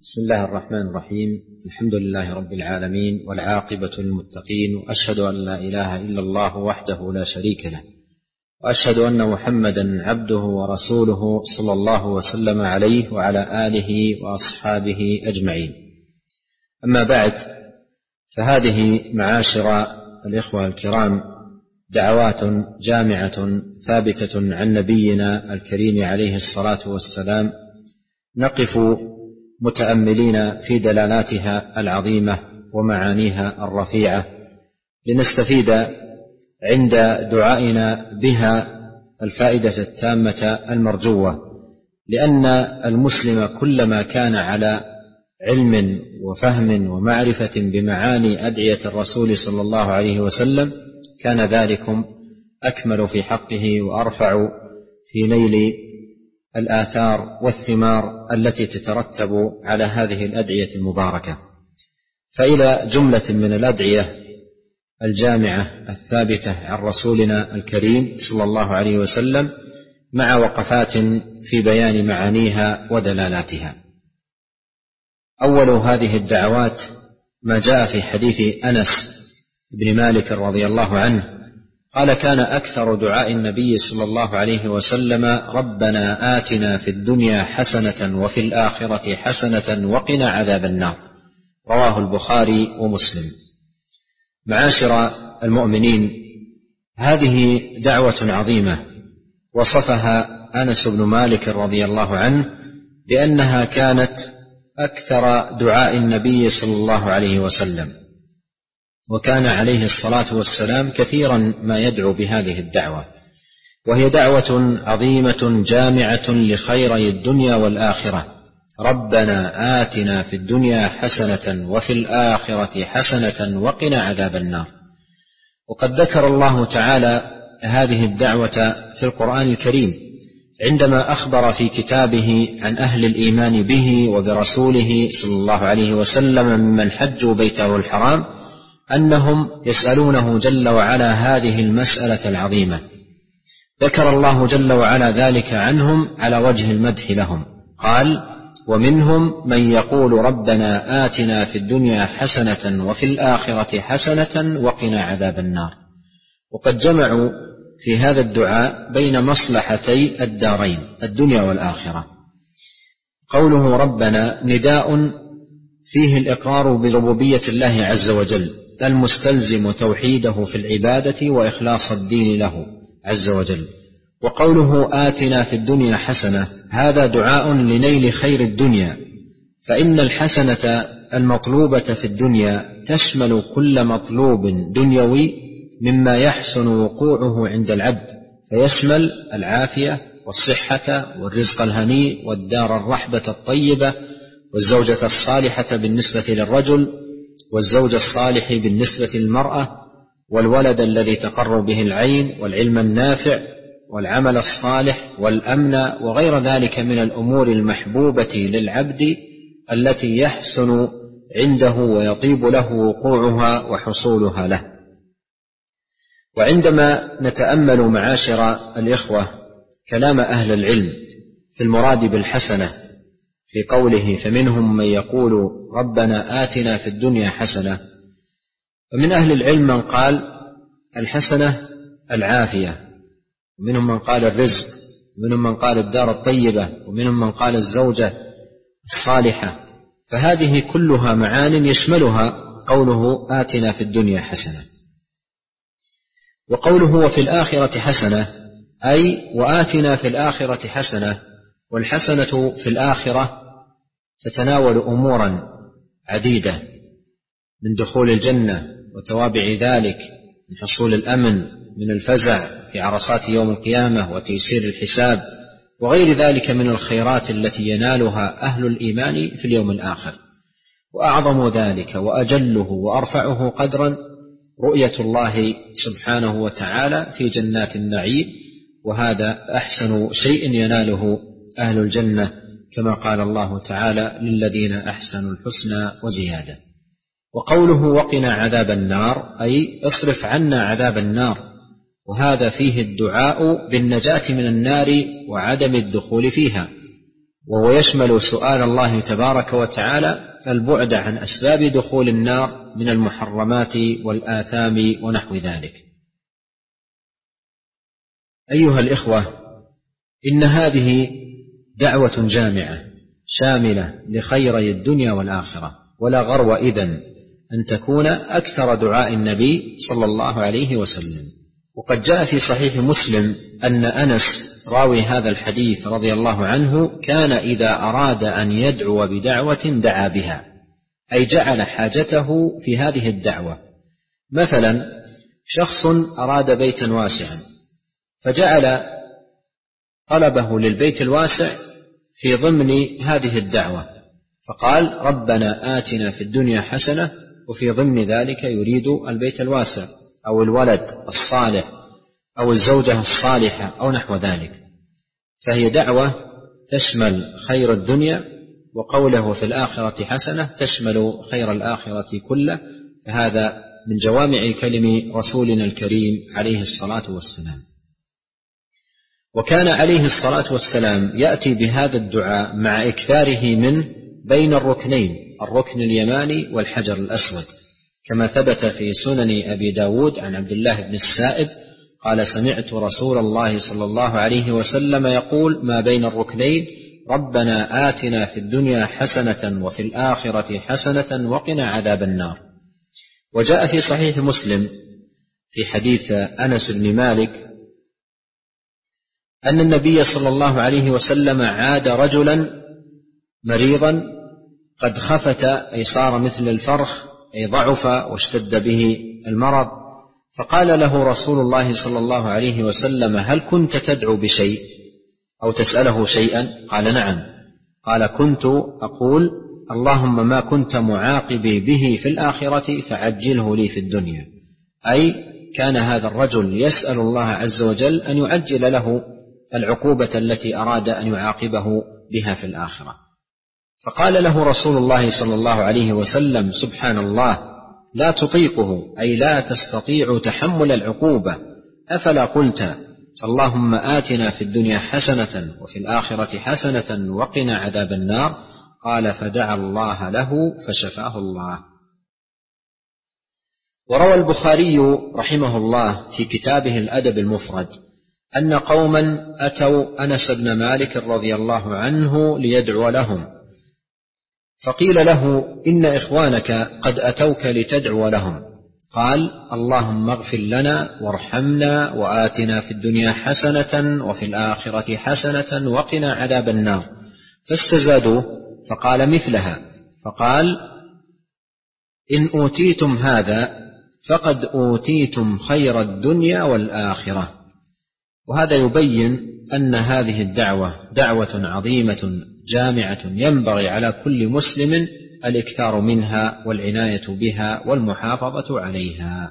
بسم الله الرحمن الرحيم. الحمد لله رب العالمين، والعاقبة للمتقين، وأشهد أن لا إله إلا الله وحده لا شريك له، وأشهد أن محمدا عبده ورسوله صلى الله وسلم عليه وعلى آله وأصحابه أجمعين. أما بعد، فهذه معاشر الإخوة الكرام دعوات جامعة ثابتة عن نبينا الكريم عليه الصلاة والسلام، نقف متأملين في دلالاتها العظيمة ومعانيها الرفيعة، لنستفيد عند دعائنا بها الفائدة التامة المرجوة، لأن المسلم كلما كان على علم وفهم ومعرفة بمعاني أدعية الرسول صلى الله عليه وسلم كان ذلكم أكمل في حقه وأرفع في نيل الآثار والثمار التي تترتب على هذه الأدعية المباركة. فإلى جملة من الأدعية الجامعة الثابتة عن رسولنا الكريم صلى الله عليه وسلم، مع وقفات في بيان معانيها ودلالاتها. أول هذه الدعوات ما جاء في حديث أنس بن مالك رضي الله عنه قال: كان أكثر دعاء النبي صلى الله عليه وسلم: ربنا آتنا في الدنيا حسنة وفي الآخرة حسنة وقنا عذاب النار. رواه البخاري ومسلم. معاشر المؤمنين، هذه دعوة عظيمة وصفها أنس بن مالك رضي الله عنه بأنها كانت أكثر دعاء النبي صلى الله عليه وسلم، وكان عليه الصلاة والسلام كثيرا ما يدعو بهذه الدعوة، وهي دعوة عظيمة جامعة لخيري الدنيا والآخرة: ربنا آتنا في الدنيا حسنة وفي الآخرة حسنة وقنا عذاب النار. وقد ذكر الله تعالى هذه الدعوة في القرآن الكريم عندما أخبر في كتابه عن أهل الإيمان به وبرسوله صلى الله عليه وسلم ممن حجوا بيته الحرام أنهم يسألونه جل وعلا هذه المسألة العظيمة. ذكر الله جل وعلا ذلك عنهم على وجه المدح لهم، قال: ومنهم من يقول ربنا آتنا في الدنيا حسنة وفي الآخرة حسنة وقنا عذاب النار. وقد جمعوا في هذا الدعاء بين مصلحتي الدارين الدنيا والآخرة. قوله ربنا نداء فيه الإقرار بربوبية الله عز وجل، المستلزم توحيده في العبادة وإخلاص الدين له عز وجل. وقوله آتنا في الدنيا حسنة، هذا دعاء لنيل خير الدنيا، فإن الحسنة المطلوبة في الدنيا تشمل كل مطلوب دنيوي مما يحسن وقوعه عند العبد، فيشمل العافية والصحة والرزق الهنيء والدار الرحبة الطيبة والزوجة الصالحة بالنسبة للرجل، والزوج الصالح بالنسبة للمرأة، والولد الذي تقر به العين، والعلم النافع، والعمل الصالح، والأمن، وغير ذلك من الأمور المحبوبة للعبد التي يحسن عنده ويطيب له وقوعها وحصولها له. وعندما نتأمل معاشر الإخوة كلام أهل العلم في المراد بالحسنة في قوله فمنهم من يقول ربنا آتنا في الدنيا حسنة، فمن أهل العلم من قال الحسنة العافية، ومنهم من قال الرزق، ومنهم من قال الدار الطيبة، ومنهم من قال الزوجة الصالحة. فهذه كلها معان يشملها قوله آتنا في الدنيا حسنة. وقوله وفي الآخرة حسنة أي وآتنا في الآخرة حسنة، والحسنة في الآخرة تتناول أمورا عديدة، من دخول الجنة وتوابع ذلك، من حصول الأمن من الفزع في عرصات يوم القيامة وتيسير الحساب، وغير ذلك من الخيرات التي ينالها أهل الإيمان في اليوم الآخر. وأعظم ذلك وأجله وأرفعه قدرا رؤية الله سبحانه وتعالى في جنات النعيم، وهذا أحسن شيء يناله أهل الجنة، كما قال الله تعالى للذين أحسنوا الحسنى وزيادة. وقوله وقنا عذاب النار أي اصرف عنا عذاب النار، وهذا فيه الدعاء بالنجاة من النار وعدم الدخول فيها، وهو يشمل سؤال الله تبارك وتعالى البعد عن أسباب دخول النار من المحرمات والآثام ونحو ذلك. أيها الإخوة، إن هذه دعوة جامعة شاملة لخيري الدنيا والآخرة، ولا غرو إذن أن تكون أكثر دعاء النبي صلى الله عليه وسلم. وقد جاء في صحيح مسلم أن أنس راوي هذا الحديث رضي الله عنه كان إذا أراد أن يدعو بدعوة دعا بها، أي جعل حاجته في هذه الدعوة. مثلا شخص أراد بيتا واسعا فجعل طلبه للبيت الواسع في ضمن هذه الدعوة، فقال ربنا آتنا في الدنيا حسنة، وفي ضمن ذلك يريد البيت الواسع أو الولد الصالح أو الزوجة الصالحة أو نحو ذلك. فهي دعوة تشمل خير الدنيا، وقوله في الآخرة حسنة تشمل خير الآخرة كله، فهذا من جوامع كلم رسولنا الكريم عليه الصلاة والسلام. وكان عليه الصلاة والسلام يأتي بهذا الدعاء مع إكثاره منه بين الركنين، الركن اليماني والحجر الأسود، كما ثبت في سنن أبي داود عن عبد الله بن السائب قال سمعت رسول الله صلى الله عليه وسلم يقول ما بين الركنين ربنا آتنا في الدنيا حسنة وفي الآخرة حسنة وقنا عذاب النار. وجاء في صحيح مسلم في حديث أنس بن مالك أن النبي صلى الله عليه وسلم عاد رجلا مريضا قد خفت، أي صار مثل الفرخ، أي ضعف واشتد به المرض، فقال له رسول الله صلى الله عليه وسلم هل كنت تدعو بشيء أو تسأله شيئا؟ قال نعم. قال كنت أقول اللهم ما كنت معاقبي به في الآخرة فعجله لي في الدنيا، أي كان هذا الرجل يسأل الله عز وجل أن يعجل له العقوبة التي أراد أن يعاقبه بها في الآخرة. فقال له رسول الله صلى الله عليه وسلم سبحان الله لا تطيقه، أي لا تستطيع تحمل العقوبة، أفلا قلت اللهم آتنا في الدنيا حسنة وفي الآخرة حسنة وقنا عذاب النار؟ قال فدعا الله له فشفاه الله. وروى البخاري رحمه الله في كتابه الأدب المفرد أن قوما أتوا أنس بن مالك رضي الله عنه ليدعو لهم، فقيل له إن إخوانك قد أتوك لتدعو لهم، قال اللهم اغفر لنا وارحمنا وآتنا في الدنيا حسنة وفي الآخرة حسنة وقنا عذاب النار، فاستزادوه فقال مثلها، فقال إن أوتيتم هذا فقد أوتيتم خير الدنيا والآخرة. وهذا يبين أن هذه الدعوة دعوة عظيمة جامعة ينبغي على كل مسلم الإكثار منها والعناية بها والمحافظة عليها.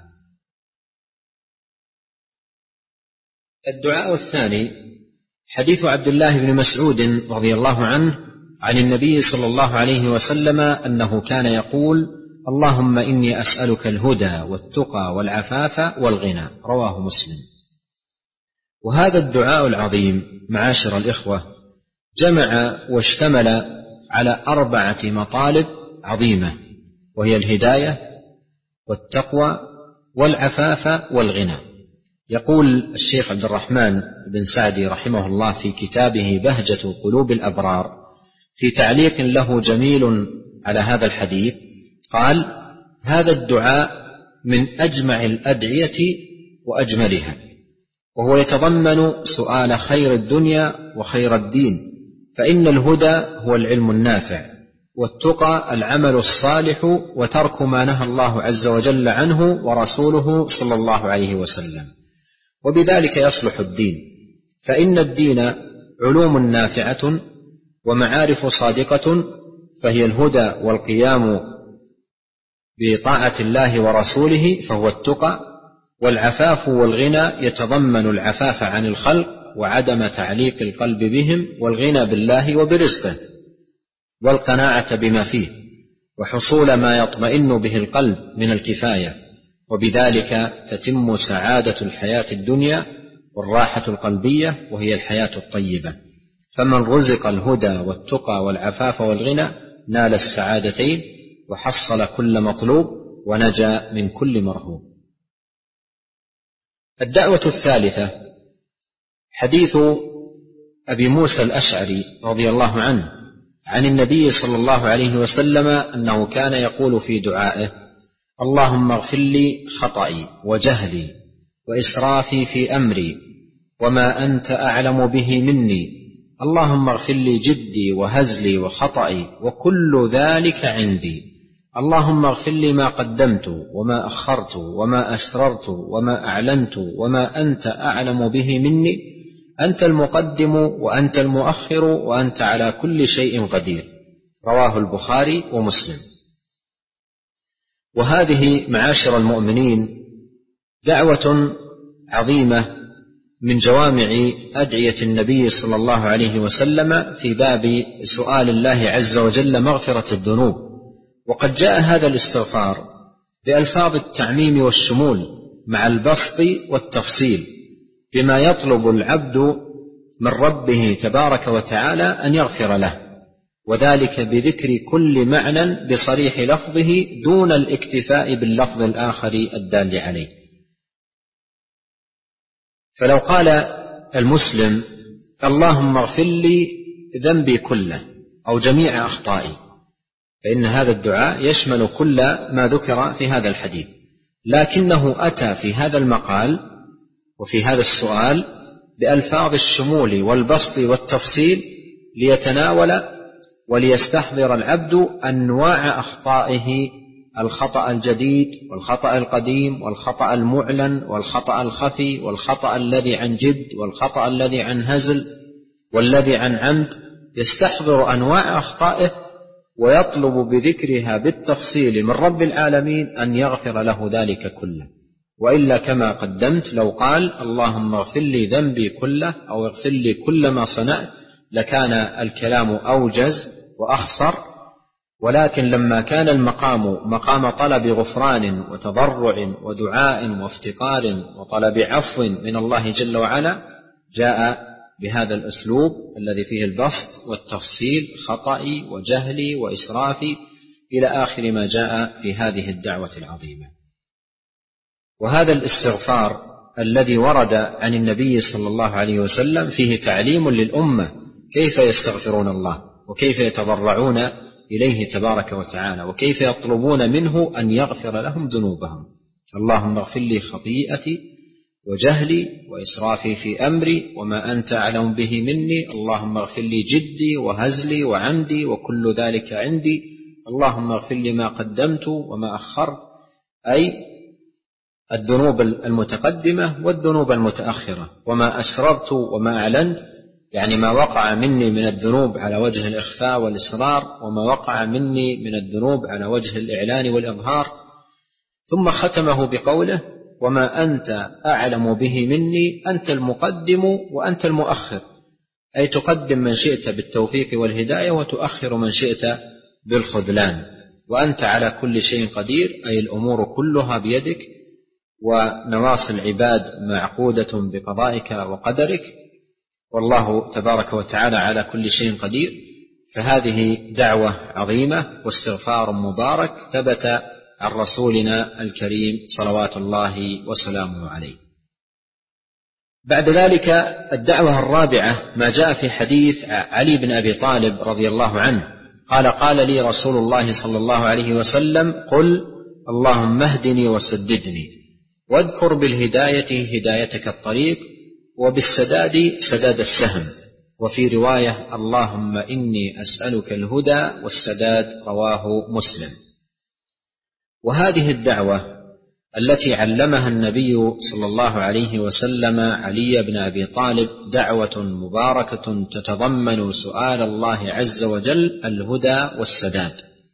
الدعاء الثاني حديث عبد الله بن مسعود رضي الله عنه عن النبي صلى الله عليه وسلم أنه كان يقول اللهم إني أسألك الهدى والتقى والعفاف والغنى، رواه مسلم. وهذا الدعاء العظيم معاشر الإخوة جمع واشتمل على 4 مطالب عظيمة، وهي الهداية والتقوى والعفاف والغنى. يقول الشيخ عبد الرحمن بن سعدي رحمه الله في كتابه بهجة قلوب الأبرار في تعليق له جميل على هذا الحديث، قال هذا الدعاء من أجمع الأدعية وأجملها، وهو يتضمن سؤال خير الدنيا وخير الدين، فإن الهدى هو العلم النافع، والتقى العمل الصالح وترك ما نهى الله عز وجل عنه ورسوله صلى الله عليه وسلم، وبذلك يصلح الدين، فإن الدين علوم نافعة ومعارف صادقة، فهي الهدى والقيام بطاعة الله ورسوله فهو التقى، والعفاف والغنى يتضمن العفاف عن الخلق وعدم تعليق القلب بهم، والغنى بالله وبرزقه، والقناعة بما فيه، وحصول ما يطمئن به القلب من الكفاية، وبذلك تتم سعادة الحياة الدنيا والراحة القلبية، وهي الحياة الطيبة. فمن رزق الهدى والتقى والعفاف والغنى نال السعادتين وحصل كل مطلوب ونجا من كل مرهوب. الدعوة الثالثة حديث أبي موسى الأشعري رضي الله عنه عن النبي صلى الله عليه وسلم أنه كان يقول في دعائه: اللهم اغفر لي خطئي وجهلي وإسرافي في أمري وما أنت أعلم به مني، اللهم اغفر لي جدي وهزلي وخطئي وكل ذلك عندي، اللهم اغفر لي ما قدمت وما أخرت وما أسررت وما أعلنت وما أنت أعلم به مني، أنت المقدم وأنت المؤخر وأنت على كل شيء قدير. رواه البخاري ومسلم. وهذه معاشر المؤمنين دعوة عظيمة من جوامع أدعية النبي صلى الله عليه وسلم في باب سؤال الله عز وجل مغفرة الذنوب. وقد جاء هذا الاستغفار بألفاظ التعميم والشمول مع البسط والتفصيل بما يطلب العبد من ربه تبارك وتعالى أن يغفر له، وذلك بذكر كل معنى بصريح لفظه دون الاكتفاء باللفظ الآخر الدال عليه. فلو قال المسلم: اللهم اغفر لي ذنبي كله أو جميع أخطائي، فإن هذا الدعاء يشمل كل ما ذكر في هذا الحديث، لكنه أتى في هذا المقال وفي هذا السؤال بألفاظ الشمول والبسط والتفصيل ليتناول وليستحضر العبد أنواع أخطائه: الخطأ الجديد والخطأ القديم والخطأ المعلن والخطأ الخفي والخطأ الذي عن جد والخطأ الذي عن هزل والذي عن عمد. يستحضر أنواع أخطائه ويطلب بذكرها بالتفصيل من رب العالمين أن يغفر له ذلك كله. وإلا كما قدمت لو قال: اللهم اغفر لي ذنبي كله أو اغفر لي كل ما صنعت لكان الكلام أوجز وأخصر. ولكن لما كان المقام مقام طلب غفران وتضرع ودعاء وافتقار وطلب عفو من الله جل وعلا، جاء بهذا الأسلوب الذي فيه البسط والتفصيل: خطئي وجهلي وإسرافي إلى آخر ما جاء في هذه الدعوة العظيمة. وهذا الاستغفار الذي ورد عن النبي صلى الله عليه وسلم فيه تعليم للأمة كيف يستغفرون الله وكيف يتضرعون إليه تبارك وتعالى وكيف يطلبون منه أن يغفر لهم ذنوبهم. اللهم اغفر لي خطيئتي وجهلي وإسرافي في أمري وما أنت أعلم به مني، اللهم اغفر لي جدي وهزلي وعمدي وكل ذلك عندي، اللهم اغفر لي ما قدمت وما أخرت، أي الذنوب المتقدمة والذنوب المتأخرة، وما أسررت وما أعلنت، يعني ما وقع مني من الذنوب على وجه الإخفاء والإصرار وما وقع مني من الذنوب على وجه الإعلان والإظهار. ثم ختمه بقوله: وما أنت أعلم به مني، أنت المقدم وأنت المؤخر، أي تقدم من شئت بالتوفيق والهداية وتؤخر من شئت بالخذلان، وأنت على كل شيء قدير، أي الأمور كلها بيدك ونواصي العباد معقودة بقضائك وقدرك، والله تبارك وتعالى على كل شيء قدير. فهذه دعوة عظيمة واستغفار مبارك ثبت عن رسولنا الكريم صلوات الله وسلامه عليه. بعد ذلك الدعوة الرابعة ما جاء في حديث علي بن أبي طالب رضي الله عنه قال: قال لي رسول الله صلى الله عليه وسلم: قل اللهم اهدني وسددني، واذكر بالهداية هدايتك الطريق، وبالسداد سداد السهم، وفي رواية: اللهم إني أسألك الهدى والسداد. رواه مسلم. وهذه الدعوة التي علمها النبي صلى الله عليه وسلم علي بن أبي طالب دعوة مباركة تتضمن سؤال الله عز وجل الهدى والسداد،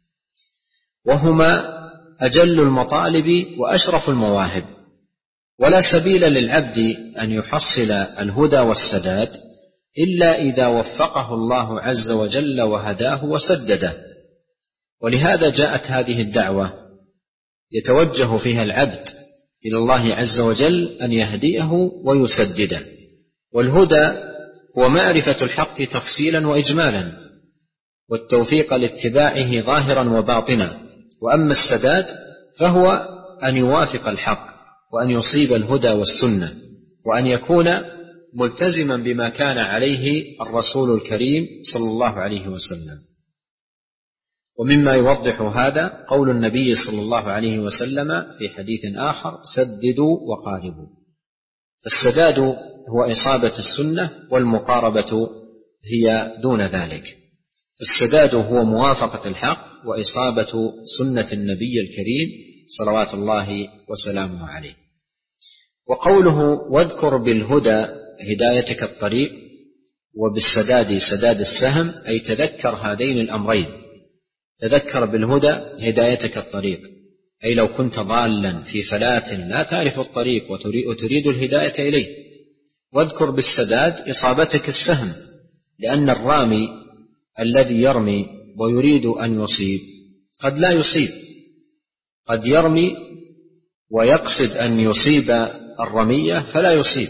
وهما أجل المطالب وأشرف المواهب، ولا سبيل للعبد أن يحصل الهدى والسداد إلا إذا وفقه الله عز وجل وهداه وسدده. ولهذا جاءت هذه الدعوة يتوجه فيها العبد إلى الله عز وجل أن يهديه ويسدده. والهدى هو معرفة الحق تفصيلا وإجمالا، والتوفيق لاتباعه ظاهرا وباطنا. وأما السداد فهو أن يوافق الحق، وأن يصيب الهدى والسنة، وأن يكون ملتزما بما كان عليه الرسول الكريم صلى الله عليه وسلم. ومما يوضح هذا قول النبي صلى الله عليه وسلم في حديث آخر: سددوا وقاربوا. فالسداد هو إصابة السنة، والمقاربة هي دون ذلك. السداد هو موافقة الحق وإصابة سنة النبي الكريم صلوات الله وسلامه عليه. وقوله: واذكر بالهدى هدايتك الطريق، وبالسداد سداد السهم، أي تذكر هذين الأمرين. تذكر بالهدى هدايتك الطريق، أي لو كنت ضالا في فلاة لا تعرف الطريق وتريد الهداية إليه. واذكر بالسداد إصابتك السهم، لأن الرامي الذي يرمي ويريد أن يصيب قد لا يصيب، قد يرمي ويقصد أن يصيب الرمية فلا يصيب،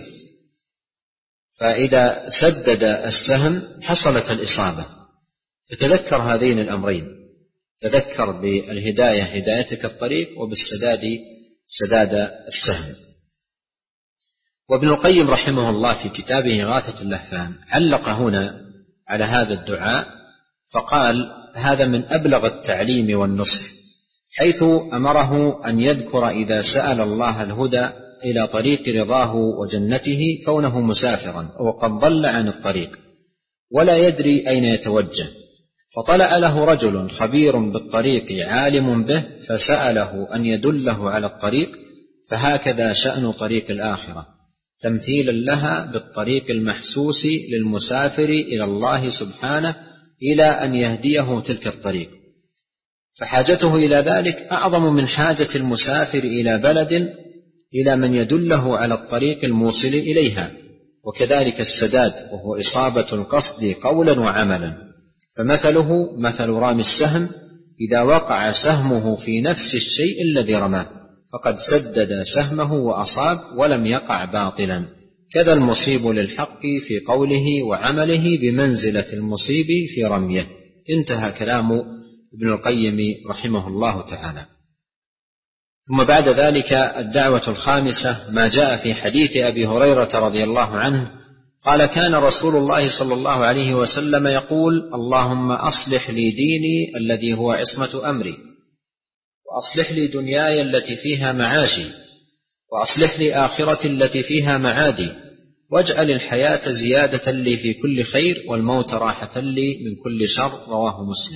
فإذا سدد السهم حصلت الإصابة. فتذكر هذين الأمرين، تذكر بالهداية هدايتك الطريق، وبالسداد سداد السهم. وابن القيم رحمه الله في كتابه إغاثة اللهفان علق هنا على هذا الدعاء فقال: هذا من أبلغ التعليم والنصح، حيث أمره أن يذكر إذا سأل الله الهدى إلى طريق رضاه وجنته كونه مسافرا وقد ضل عن الطريق ولا يدري أين يتوجه، فطلع له رجل خبير بالطريق عالم به فسأله أن يدله على الطريق. فهكذا شأن طريق الآخرة، تمثيلا لها بالطريق المحسوس للمسافر إلى الله سبحانه إلى أن يهديه تلك الطريق، فحاجته إلى ذلك أعظم من حاجة المسافر إلى بلد إلى من يدله على الطريق الموصل إليها. وكذلك السداد، وهو إصابة القصد قولا وعملا، فمثله مثل رامي السهم، إذا وقع سهمه في نفس الشيء الذي رماه فقد سدد سهمه وأصاب ولم يقع باطلا. كذا المصيب للحق في قوله وعمله بمنزلة المصيب في رميه. انتهى كلام ابن القيم رحمه الله تعالى. ثم بعد ذلك الدعوة الخامسة ما جاء في حديث أبي هريرة رضي الله عنه قال: كان رسول الله صلى الله عليه وسلم يقول: اللهم أصلح لي ديني الذي هو عصمة أمري، وأصلح لي دنياي التي فيها معاشي، وأصلح لي آخرتي التي فيها معادي، واجعل الحياة زيادة لي في كل خير، والموت راحة لي من كل شر. رواه مسلم.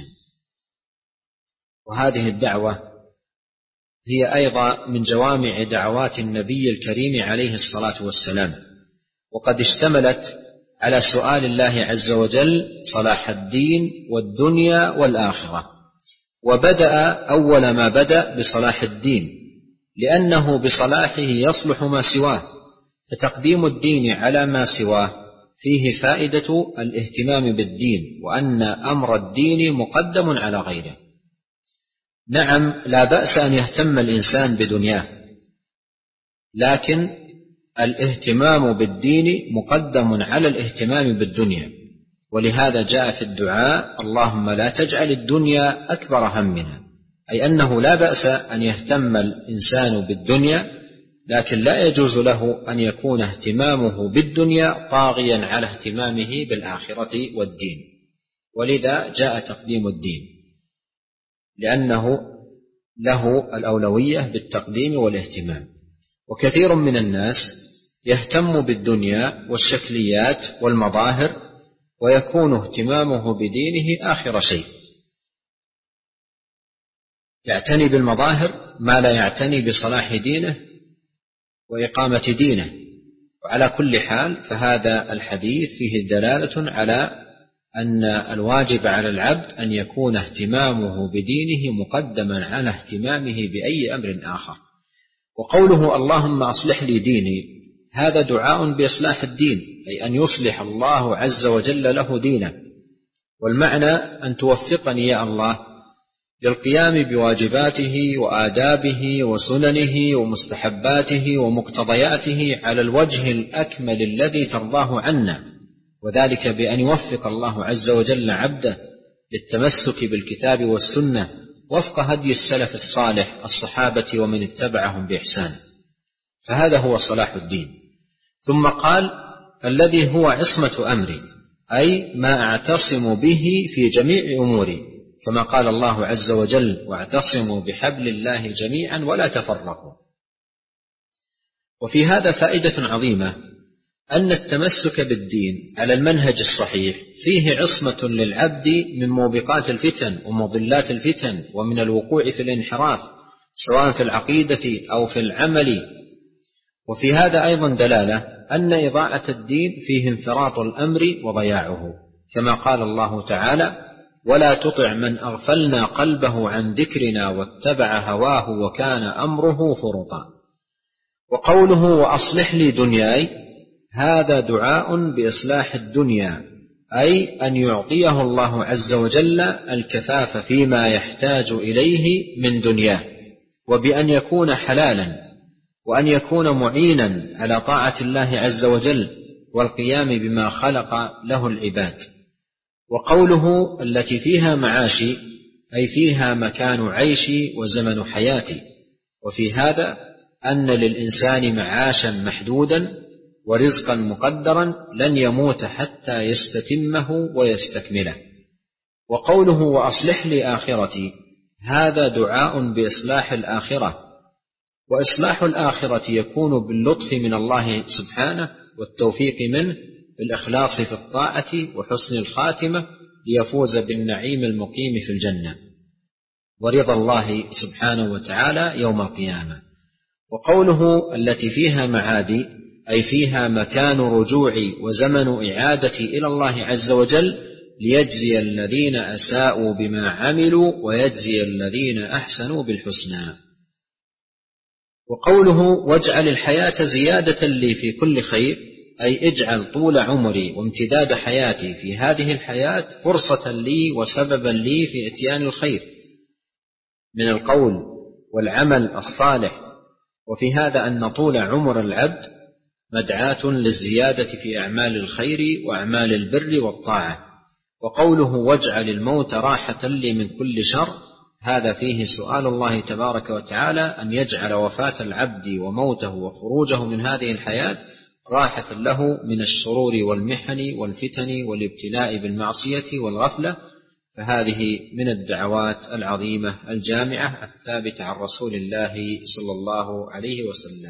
وهذه الدعوة هي أيضا من جوامع دعوات النبي الكريم عليه الصلاة والسلام، وقد اشتملت على سؤال الله عز وجل صلاح الدين والدنيا والآخرة. وبدأ أول ما بدأ بصلاح الدين، لأنه بصلاحه يصلح ما سواه، فتقديم الدين على ما سواه فيه فائدة الاهتمام بالدين، وأن أمر الدين مقدم على غيره. نعم، لا بأس أن يهتم الإنسان بدنياه، لكن الاهتمام بالدين مقدم على الاهتمام بالدنيا. ولهذا جاء في الدعاء: اللهم لا تجعل الدنيا أكبر همنا، أي أنه لا بأس أن يهتم الإنسان بالدنيا، لكن لا يجوز له أن يكون اهتمامه بالدنيا طاغيا على اهتمامه بالآخرة والدين. ولذا جاء تقديم الدين، لأنه له الأولوية بالتقديم والاهتمام. وكثير من الناس يهتم بالدنيا والشكليات والمظاهر، ويكون اهتمامه بدينه آخر شيء، يعتني بالمظاهر ما لا يعتني بصلاح دينه وإقامة دينه. وعلى كل حال فهذا الحديث فيه دلالة على أن الواجب على العبد أن يكون اهتمامه بدينه مقدما على اهتمامه بأي أمر آخر. وقوله اللهم أصلح لي ديني، هذا دعاء بإصلاح الدين، أي أن يصلح الله عز وجل له دينه. والمعنى أن توفقني يا الله للقيام بواجباته وآدابه وسننه ومستحباته ومقتضياته على الوجه الأكمل الذي ترضاه عنا، وذلك بأن يوفق الله عز وجل عبده للتمسك بالكتاب والسنة وفق هدي السلف الصالح الصحابة ومن اتبعهم بإحسان، فهذا هو صلاح الدين. ثم قال: الذي هو عصمة أمري، أي ما أعتصم به في جميع أموري، كما قال الله عز وجل: واعتصموا بحبل الله جميعا ولا تفرقوا. وفي هذا فائدة عظيمة، أن التمسك بالدين على المنهج الصحيح فيه عصمة للعبد من موبقات الفتن ومضلات الفتن ومن الوقوع في الانحراف سواء في العقيدة أو في العمل. وفي هذا أيضا دلالة أن إضاعة الدين فيه انفراط الأمر وضياعه، كما قال الله تعالى: ولا تطع من أغفلنا قلبه عن ذكرنا واتبع هواه وكان أمره فرطا. وقوله: وأصلح لي دنياي، هذا دعاء بإصلاح الدنيا، أي أن يعطيه الله عز وجل الكفاف فيما يحتاج إليه من دنياه، وبأن يكون حلالا، وأن يكون معينا على طاعة الله عز وجل والقيام بما خلق له العباد. وقوله: التي فيها معاشي، أي فيها مكان عيشي وزمن حياتي. وفي هذا أن للإنسان معاشا محدودا ورزقا مقدرا لن يموت حتى يستتمه ويستكمله. وقوله: وأصلح لي آخرتي، هذا دعاء بإصلاح الآخرة، وإصلاح الآخرة يكون باللطف من الله سبحانه والتوفيق منه بالإخلاص في الطاعة وحسن الخاتمة ليفوز بالنعيم المقيم في الجنة ورضا الله سبحانه وتعالى يوم القيامة. وقوله: التي فيها معادي، أي فيها مكان رجوعي وزمن إعادتي إلى الله عز وجل ليجزي الذين أساءوا بما عملوا ويجزي الذين أحسنوا بالحسنى. وقوله: واجعل الحياة زيادة لي في كل خير، أي اجعل طول عمري وامتداد حياتي في هذه الحياة فرصة لي وسببا لي في إتيان الخير من القول والعمل الصالح. وفي هذا أن طول عمر العبد مدعاة للزيادة في أعمال الخير وأعمال البر والطاعة. وقوله: واجعل الموت راحة لي من كل شر، هذا فيه سؤال الله تبارك وتعالى أن يجعل وفاة العبد وموته وخروجه من هذه الحياة راحة له من الشرور والمحن والفتن والابتلاء بالمعصية والغفلة. فهذه من الدعوات العظيمة الجامعة الثابتة عن رسول الله صلى الله عليه وسلم.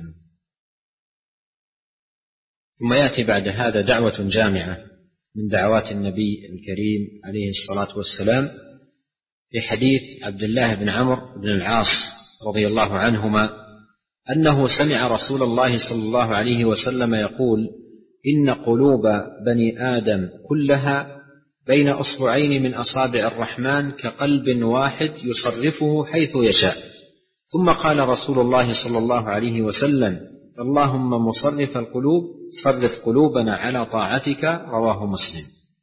ثم يأتي بعد هذا دعوة جامعة من دعوات النبي الكريم عليه الصلاة والسلام في حديث عبد الله بن عمرو بن العاص رضي الله عنهما أنه سمع رسول الله صلى الله عليه وسلم يقول: إن قلوب بني آدم كلها بين أصبعين من أصابع الرحمن كقلب واحد يصرفه حيث يشاء. ثم قال رسول الله صلى الله عليه وسلم: اللهم مصرف القلوب صرف قلوبنا على طاعتك. رواه مسلم.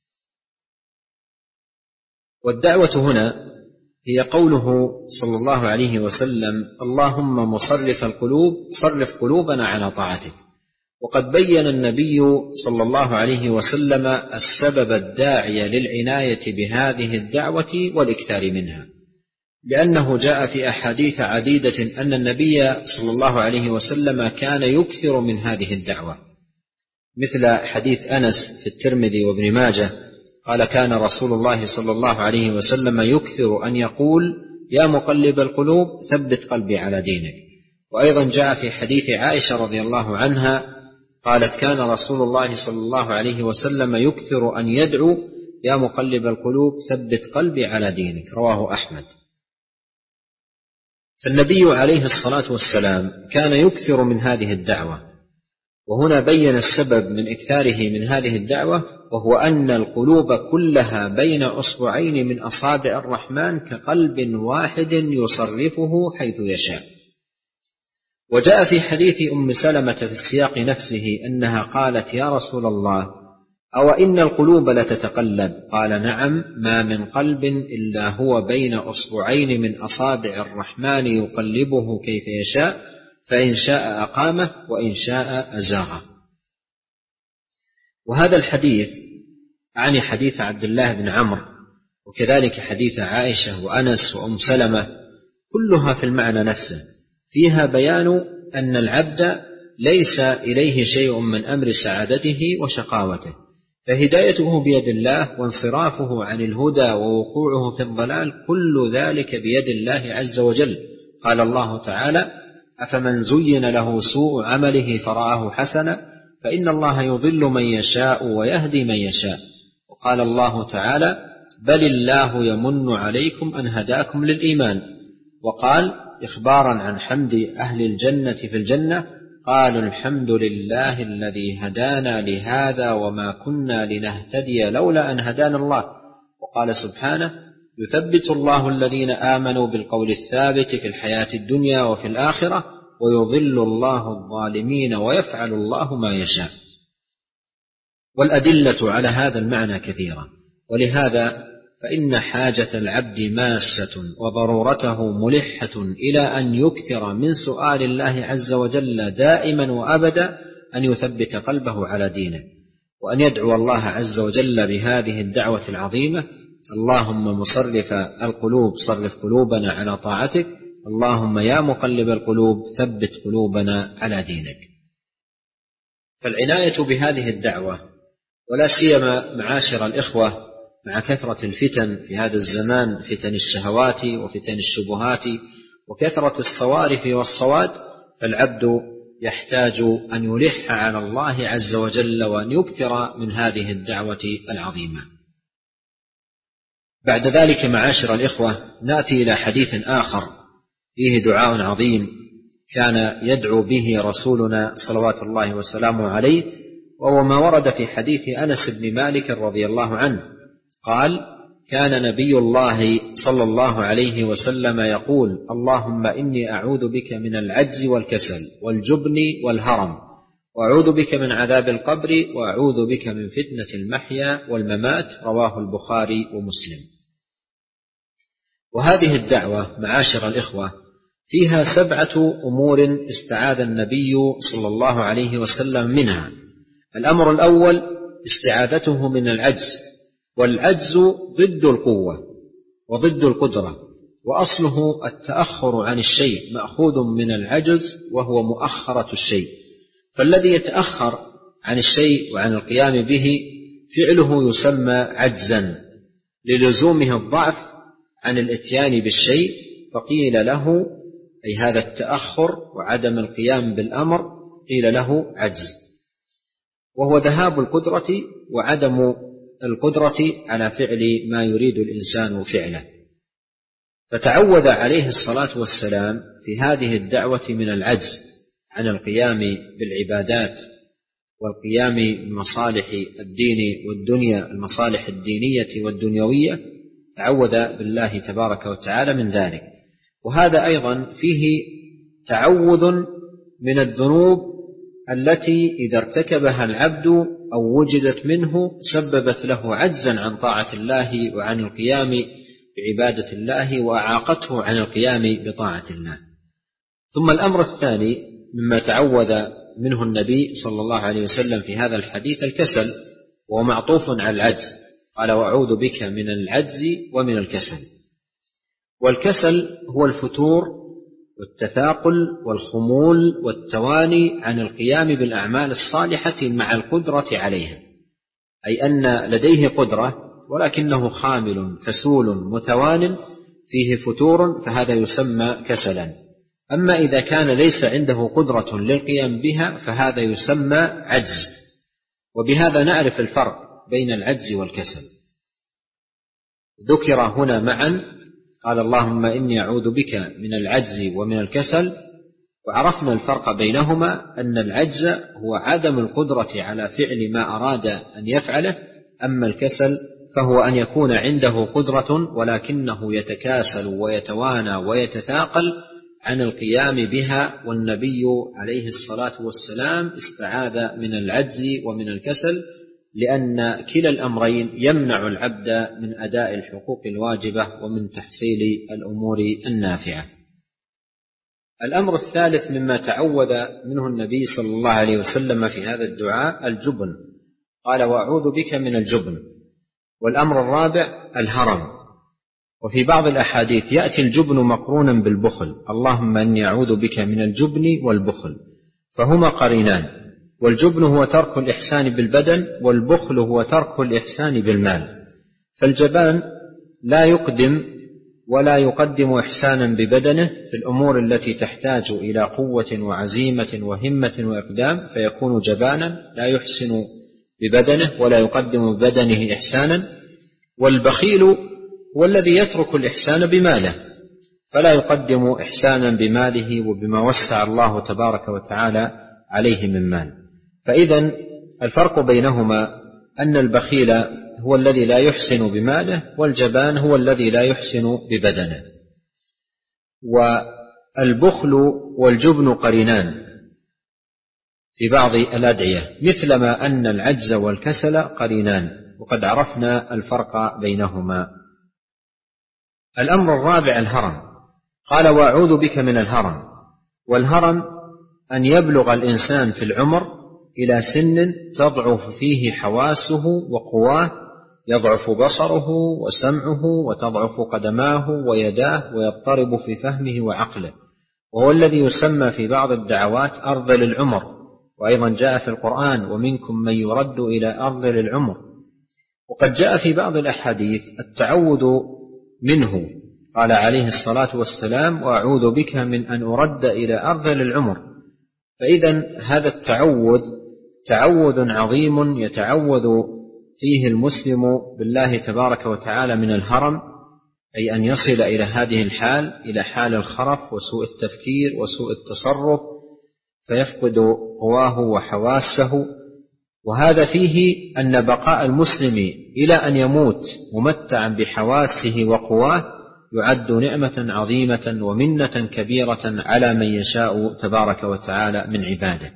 والدعوة هنا هي قوله صلى الله عليه وسلم: اللهم مصرف القلوب صرف قلوبنا على طاعتك. وقد بين النبي صلى الله عليه وسلم السبب الداعي للعناية بهذه الدعوة والإكثار منها، لأنه جاء في أحاديث عديدة أن النبي صلى الله عليه وسلم كان يكثر من هذه الدعوة، مثل حديث أنس في الترمذي وابن ماجه قال: كان رسول الله صلى الله عليه وسلم يكثر أن يقول: يا مقلب القلوب ثبت قلبي على دينك. وأيضا جاء في حديث عائشة رضي الله عنها قالت: كان رسول الله صلى الله عليه وسلم يكثر أن يدعو: يا مقلب القلوب ثبت قلبي على دينك. رواه أحمد. فالنبي عليه الصلاة والسلام كان يكثر من هذه الدعوة، وهنا بين السبب من إكثاره من هذه الدعوة، وهو أن القلوب كلها بين أصبعين من أصابع الرحمن كقلب واحد يصرفه حيث يشاء. وجاء في حديث أم سلمة في السياق نفسه أنها قالت: يا رسول الله، أو إن القلوب لتتقلب؟ قال: نعم، ما من قلب إلا هو بين أصبعين من أصابع الرحمن يقلبه كيف يشاء، فإن شاء أقامه وإن شاء أزاغه. وهذا الحديث أعني حديث عبد الله بن عمرو، وكذلك حديث عائشة وأنس وأم سلمة، كلها في المعنى نفسه، فيها بيان أن العبد ليس إليه شيء من أمر سعادته وشقاوته، فهدايته بيد الله، وانصرافه عن الهدى ووقوعه في الضلال كل ذلك بيد الله عز وجل. قال الله تعالى: أفمن زين له سوء عمله فرآه حسنا فإن الله يضل من يشاء ويهدي من يشاء. وقال الله تعالى: بل الله يمن عليكم أن هداكم للإيمان. وقال إخبارا عن حمد أهل الجنة في الجنة: قالوا الحمد لله الذي هدانا لهذا وما كنا لنهتدي لولا أن هدانا الله. وقال سبحانه: يثبت الله الذين آمنوا بالقول الثابت في الحياة الدنيا وفي الآخرة ويضل الله الظالمين ويفعل الله ما يشاء. والأدلة على هذا المعنى كثيرة، ولهذا فإن حاجة العبد ماسة وضرورته ملحة إلى أن يكثر من سؤال الله عز وجل دائما وأبدا أن يثبت قلبه على دينه، وأن يدعو الله عز وجل بهذه الدعوة العظيمة: اللهم مصرف القلوب صرف قلوبنا على طاعتك، اللهم يا مقلب القلوب ثبت قلوبنا على دينك. فالعناية بهذه الدعوة، ولا سيما معاشر الإخوة مع كثرة الفتن في هذا الزمان، فتن الشهوات وفتن الشبهات وكثرة الصوارف والصواد، فالعبد يحتاج أن يلح على الله عز وجل وأن يكثر من هذه الدعوة العظيمة. بعد ذلك معاشر الإخوة نأتي إلى حديث آخر فيه دعاء عظيم كان يدعو به رسولنا صلوات الله وسلامه عليه، وهو ما ورد في حديث أنس بن مالك رضي الله عنه قال: كان نبي الله صلى الله عليه وسلم يقول: اللهم إني أعوذ بك من العجز والكسل والجبن والهرم، وأعوذ بك من عذاب القبر، وأعوذ بك من فتنة المحيا والممات. رواه البخاري ومسلم. وهذه الدعوة معاشر الإخوة فيها 7 أمور استعاذ النبي صلى الله عليه وسلم منها. الأمر الأول استعاذته من العجز، والعجز ضد القوة وضد القدرة، وأصله التأخر عن الشيء، مأخوذ من العجز وهو مؤخرة الشيء. فالذي يتأخر عن الشيء وعن القيام به فعله يسمى عجزا للزومه الضعف عن الاتيان بالشيء، فقيل له أي هذا التأخر وعدم القيام بالأمر قيل له عجز، وهو ذهاب القدرة وعدم القدرة على فعل ما يريد الإنسان فعله. فتعوذ عليه الصلاة والسلام في هذه الدعوة من العجز عن القيام بالعبادات والقيام بمصالح الدين والدنيا، المصالح الدينية والدنيوية، تعوذ بالله تبارك وتعالى من ذلك. وهذا أيضا فيه تعوذ من الذنوب التي إذا ارتكبها العبد أو وجدت منه سببت له عجزا عن طاعة الله وعن القيام بعبادة الله، وأعاقته عن القيام بطاعة الله. ثم الأمر الثاني مما تعوذ منه النبي صلى الله عليه وسلم في هذا الحديث الكسل، وهو معطوف على العجز، قال: وأعوذ بك من العجز ومن الكسل. والكسل هو الفتور والتثاقل والخمول والتواني عن القيام بالأعمال الصالحة مع القدرة عليها، أي أن لديه قدرة ولكنه خامل كسول متوان فيه فتور، فهذا يسمى كسلا. أما إذا كان ليس عنده قدرة للقيام بها فهذا يسمى عجز. وبهذا نعرف الفرق بين العجز والكسل. ذكر هنا معا، قال: اللهم إني أعوذ بك من العجز ومن الكسل، وعرفنا الفرق بينهما، أن العجز هو عدم القدرة على فعل ما أراد أن يفعله، أما الكسل فهو أن يكون عنده قدرة ولكنه يتكاسل ويتوانى ويتثاقل عن القيام بها. والنبي عليه الصلاة والسلام استعاذ من العجز ومن الكسل، لأن كلا الأمرين يمنع العبد من أداء الحقوق الواجبة ومن تحصيل الأمور النافعة. الأمر الثالث مما تعوذ منه النبي صلى الله عليه وسلم في هذا الدعاء الجبن، قال: وأعوذ بك من الجبن. والأمر الرابع الهرم. وفي بعض الأحاديث يأتي الجبن مقرونا بالبخل، اللهم إني أعوذ بك من الجبن والبخل، فهما قرينان. والجبن هو ترك الإحسان بالبدن، والبخل هو ترك الإحسان بالمال. فالجبان لا يقدم ولا يقدم إحسانا ببدنه في الأمور التي تحتاج إلى قوة وعزيمة وهمة وإقدام، فيكون جبانا لا يحسن ببدنه ولا يقدم ببدنه إحسانا. والبخيل هو الذي يترك الإحسان بماله، فلا يقدم إحسانا بماله وبما وسع الله تبارك وتعالى عليه من مال. فإذن الفرق بينهما أن البخيل هو الذي لا يحسن بماله، والجبان هو الذي لا يحسن ببدنه. والبخل والجبن قرينان في بعض الأدعية، مثلما أن العجز والكسل قرينان، وقد عرفنا الفرق بينهما. الأمر الرابع الهرم. قال وأعوذ بك من الهرم. والهرم أن يبلغ الإنسان في العمر إلى سن تضعف فيه حواسه وقواه، يضعف بصره وسمعه وتضعف قدماه ويداه، ويضطرب في فهمه وعقله، وهو الذي يسمى في بعض الدعوات أرذل العمر. وأيضا جاء في القرآن ومنكم من يرد إلى أرذل العمر. وقد جاء في بعض الأحاديث التعوذ منه، قال عليه الصلاة والسلام وأعوذ بك من أن أرد إلى أرذل العمر. فإذا هذا التعوذ تعوذ عظيم يتعوذ فيه المسلم بالله تبارك وتعالى من الهرم، أي أن يصل إلى هذه الحال، إلى حال الخرف وسوء التفكير وسوء التصرف، فيفقد قواه وحواسه. وهذا فيه أن بقاء المسلم إلى أن يموت ممتعا بحواسه وقواه يعد نعمة عظيمة ومنة كبيرة على من يشاء تبارك وتعالى من عباده،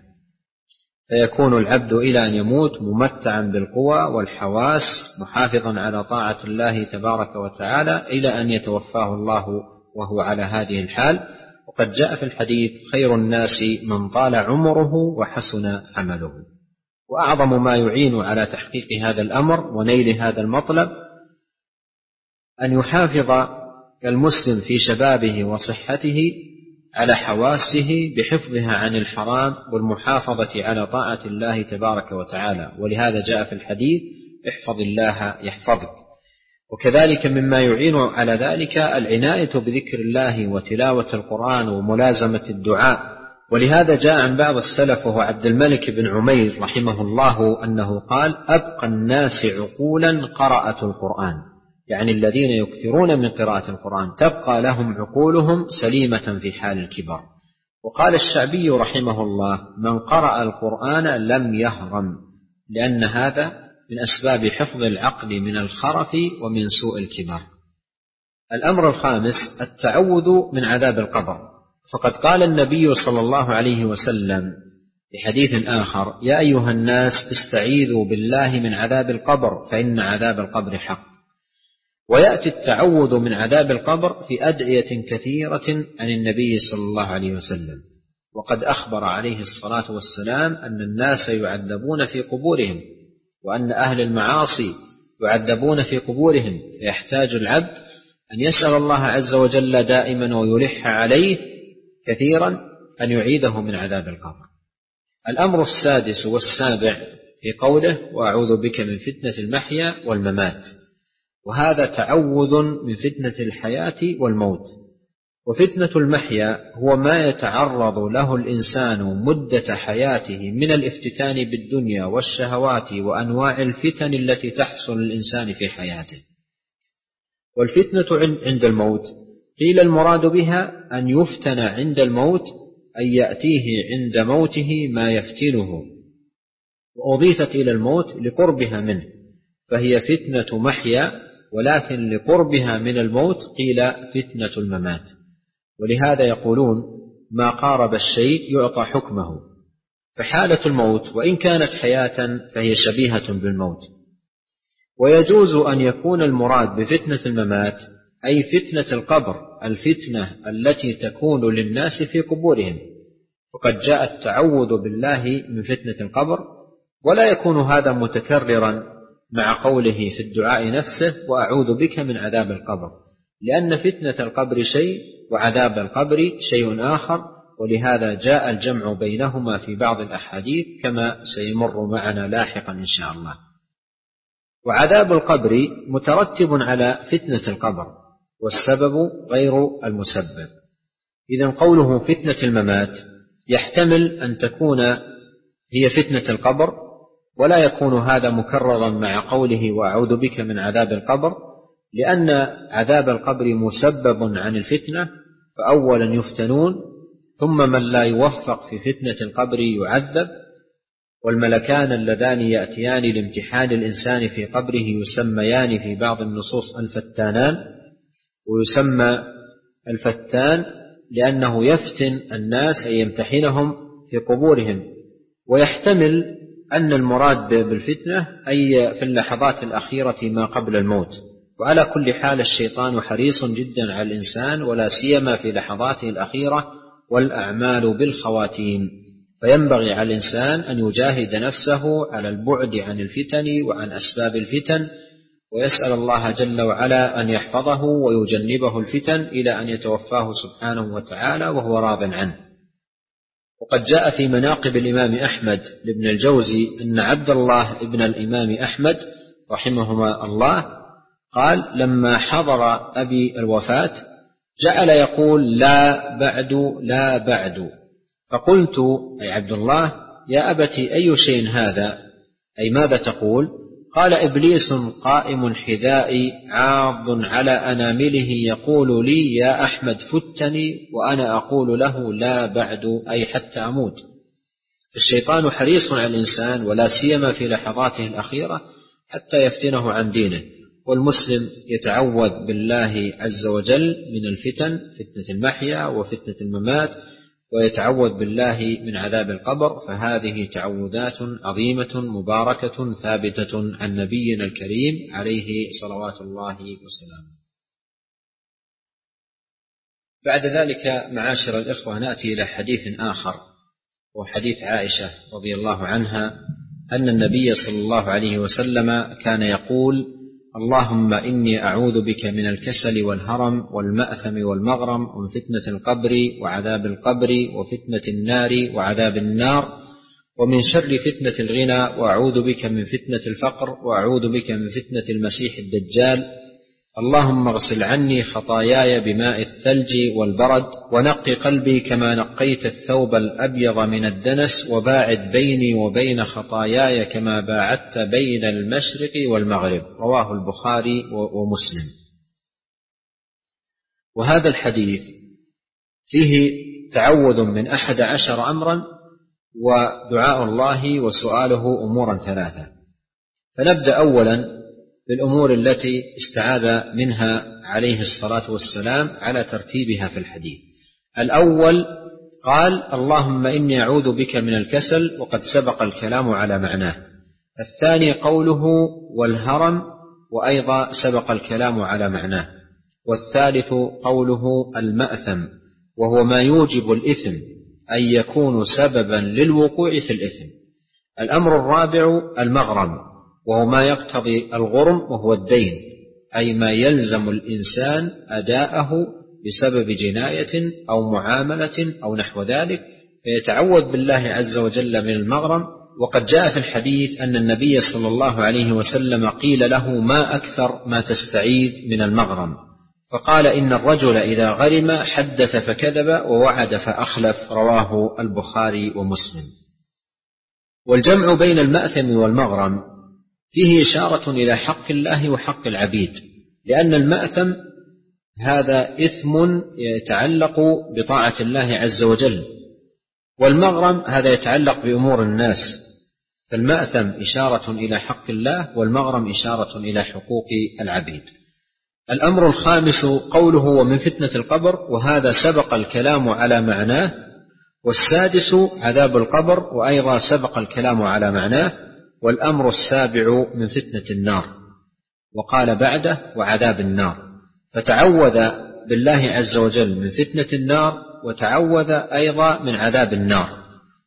فيكون العبد إلى أن يموت ممتعا بالقوى والحواس محافظا على طاعة الله تبارك وتعالى إلى أن يتوفاه الله وهو على هذه الحال. وقد جاء في الحديث خير الناس من طال عمره وحسن عمله. وأعظم ما يعين على تحقيق هذا الأمر ونيل هذا المطلب أن يحافظ المسلم في شبابه وصحته على حواسه بحفظها عن الحرام والمحافظة على طاعة الله تبارك وتعالى. ولهذا جاء في الحديث احفظ الله يحفظك. وكذلك مما يعين على ذلك العناية بذكر الله وتلاوة القرآن وملازمة الدعاء. ولهذا جاء عن بعض السلف وهو عبد الملك بن عمير رحمه الله أنه قال أبقى الناس عقولا قرأت القرآن، يعني الذين يكثرون من قراءة القرآن تبقى لهم عقولهم سليمة في حال الكبر. وقال الشعبي رحمه الله من قرأ القرآن لم يهرم، لأن هذا من أسباب حفظ العقل من الخرف ومن سوء الكبر. الأمر الخامس التعوذ من عذاب القبر. فقد قال النبي صلى الله عليه وسلم في حديث آخر يا أيها الناس استعيذوا بالله من عذاب القبر فإن عذاب القبر حق. ويأتي التعوذ من عذاب القبر في أدعية كثيرة عن النبي صلى الله عليه وسلم. وقد أخبر عليه الصلاة والسلام أن الناس يعذبون في قبورهم، وأن أهل المعاصي يعذبون في قبورهم، فيحتاج العبد أن يسأل الله عز وجل دائما ويلح عليه كثيرا أن يعيده من عذاب القبر. الأمر السادس والسابع في قوله وأعوذ بك من فتنة المحيا والممات، وهذا تعوذ من فتنة الحياة والموت. وفتنة المحيا هو ما يتعرض له الإنسان مدة حياته من الافتتان بالدنيا والشهوات وأنواع الفتن التي تحصل للإنسان في حياته. والفتنة عند الموت قيل المراد بها أن يفتن عند الموت، أن يأتيه عند موته ما يفتنه، وأضيفت إلى الموت لقربها منه، فهي فتنة محيا، ولكن لقربها من الموت قيل فتنة الممات. ولهذا يقولون ما قارب الشيء يعطى حكمه، فحالة الموت وإن كانت حياة فهي شبيهة بالموت. ويجوز أن يكون المراد بفتنة الممات أي فتنة القبر، الفتنة التي تكون للناس في قبورهم. وقد جاء التعوذ بالله من فتنة القبر، ولا يكون هذا متكررا مع قوله في الدعاء نفسه وأعوذ بك من عذاب القبر، لأن فتنة القبر شيء وعذاب القبر شيء آخر، ولهذا جاء الجمع بينهما في بعض الأحاديث كما سيمر معنا لاحقا إن شاء الله. وعذاب القبر مترتب على فتنة القبر، والسبب غير المسبب. إذن قوله فتنة الممات يحتمل أن تكون هي فتنة القبر، ولا يكون هذا مكررا مع قوله وأعوذ بك من عذاب القبر، لأن عذاب القبر مسبب عن الفتنة، فأولا يفتنون، ثم من لا يوفق في فتنة القبر يعذب. والملكان اللذان يأتيان لامتحان الإنسان في قبره يسميان في بعض النصوص الفتانان، ويسمى الفتان لأنه يفتن الناس أي يمتحنهم في قبورهم. ويحتمل أن المراد بالفتنة أي في اللحظات الأخيرة ما قبل الموت. وعلى كل حال الشيطان حريص جدا على الإنسان، ولا سيما في لحظاته الأخيرة، والأعمال بالخواتيم، فينبغي على الإنسان أن يجاهد نفسه على البعد عن الفتن وعن أسباب الفتن، ويسأل الله جل وعلا أن يحفظه ويجنبه الفتن إلى أن يتوفاه سبحانه وتعالى وهو راض عنه. وقد جاء في مناقب الإمام أحمد لابن الجوزي أن عبد الله ابن الإمام أحمد رحمهما الله قال لما حضر أبي الوفاة جعل يقول لا بعد لا بعد، فقلت أي عبد الله يا أبتي أي شيء هذا، أي ماذا تقول؟ قال إبليس قائم حذائي عاض على أنامله يقول لي يا أحمد فتني، وأنا أقول له لا بعد أي حتى أموت. الشيطان حريص على الإنسان، ولا سيما في لحظاته الأخيرة، حتى يفتنه عن دينه. والمسلم يتعوذ بالله عز وجل من الفتن، فتنة المحيا وفتنة الممات، ويتعوذ بالله من عذاب القبر، فهذه تعوذات عظيمة مباركة ثابتة عن نبينا الكريم عليه صلوات الله وسلامه. بعد ذلك معاشر الإخوة نأتي إلى حديث آخر، وحديث عائشة رضي الله عنها أن النبي صلى الله عليه وسلم كان يقول اللهم إني أعوذ بك من الكسل والهرم والمأثم والمغرم ومن فتنة القبر وعذاب القبر وفتنة النار وعذاب النار ومن شر فتنة الغنى، وأعوذ بك من فتنة الفقر، وأعوذ بك من فتنة المسيح الدجال. اللهم اغسل عني خطاياي بماء الثلج والبرد، ونقي قلبي كما نقيت الثوب الأبيض من الدنس، وباعد بيني وبين خطاياي كما باعدت بين المشرق والمغرب. رواه البخاري ومسلم. وهذا الحديث فيه تعوذ من 11 أمرا، ودعاء الله وسؤاله أمورا 3. فنبدأ أولا بالأمور التي استعاذ منها عليه الصلاة والسلام على ترتيبها في الحديث. الأول قال اللهم إني أعوذ بك من الكسل، وقد سبق الكلام على معناه. الثاني قوله والهرم، وأيضا سبق الكلام على معناه. والثالث قوله المأثم، وهو ما يوجب الإثم، أن يكون سببا للوقوع في الإثم. الأمر الرابع المغرم، وهو ما يقتضي الغرم، وهو الدين، أي ما يلزم الإنسان أداءه بسبب جناية أو معاملة أو نحو ذلك، فيتعوذ بالله عز وجل من المغرم. وقد جاء في الحديث أن النبي صلى الله عليه وسلم قيل له ما أكثر ما تستعيذ من المغرم، فقال إن الرجل إذا غرم حدث فكذب ووعد فأخلف. رواه البخاري ومسلم. والجمع بين المأثم والمغرم فيه إشارة إلى حق الله وحق العبيد، لأن المأثم هذا إثم يتعلق بطاعة الله عز وجل، والمغرم هذا يتعلق بأمور الناس. فالمأثم إشارة إلى حق الله، والمغرم إشارة إلى حقوق العبيد. الأمر الخامس قوله ومن فتنة القبر، وهذا سبق الكلام على معناه. والسادس عذاب القبر، وأيضا سبق الكلام على معناه. والأمر السابع من فتنة النار، وقال بعده وعذاب النار، فتعوذ بالله عز وجل من فتنة النار، وتعوذ أيضا من عذاب النار.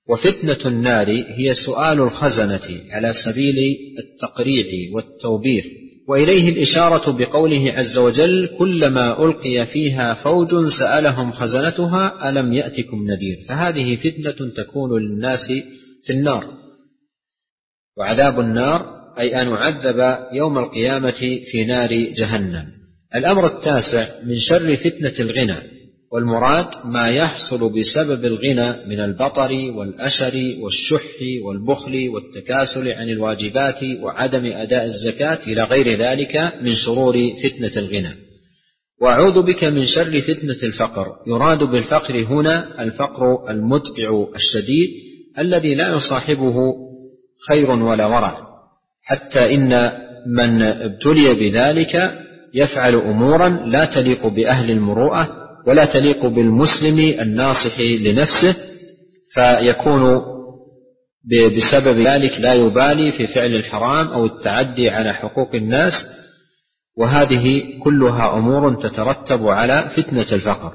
وفتنة النار هي سؤال الخزنة على سبيل التقريع والتوبيخ، وإليه الإشارة بقوله عز وجل: كلما ألقي فيها فوج سألهم خزنتها ألم يأتكم نذير. فهذه فتنة تكون للناس في النار. وعذاب النار أي أن يعذب يوم القيامة في نار جهنم. الأمر التاسع من شر فتنة الغنى، والمراد ما يحصل بسبب الغنى من البطر والأشر والشح والبخل والتكاسل عن الواجبات وعدم أداء الزكاة إلى غير ذلك من شرور فتنة الغنى. وأعوذ بك من شر فتنة الفقر. يراد بالفقر هنا الفقر المدقع الشديد الذي لا يصاحبه خير ولا ورع، حتى إن من ابتلي بذلك يفعل أمورا لا تليق بأهل المروءة ولا تليق بالمسلم الناصح لنفسه، فيكون بسبب ذلك لا يبالي في فعل الحرام أو التعدي على حقوق الناس، وهذه كلها أمور تترتب على فتنة الفقر.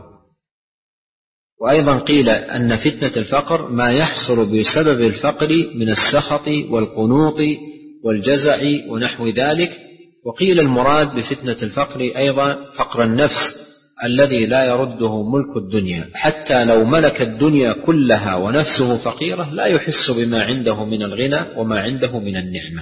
وأيضا قيل أن فتنة الفقر ما يحصل بسبب الفقر من السخط والقنوط والجزع ونحو ذلك. وقيل المراد بفتنة الفقر أيضا فقر النفس الذي لا يرده ملك الدنيا، حتى لو ملك الدنيا كلها ونفسه فقيرة لا يحس بما عنده من الغنى وما عنده من النعمة.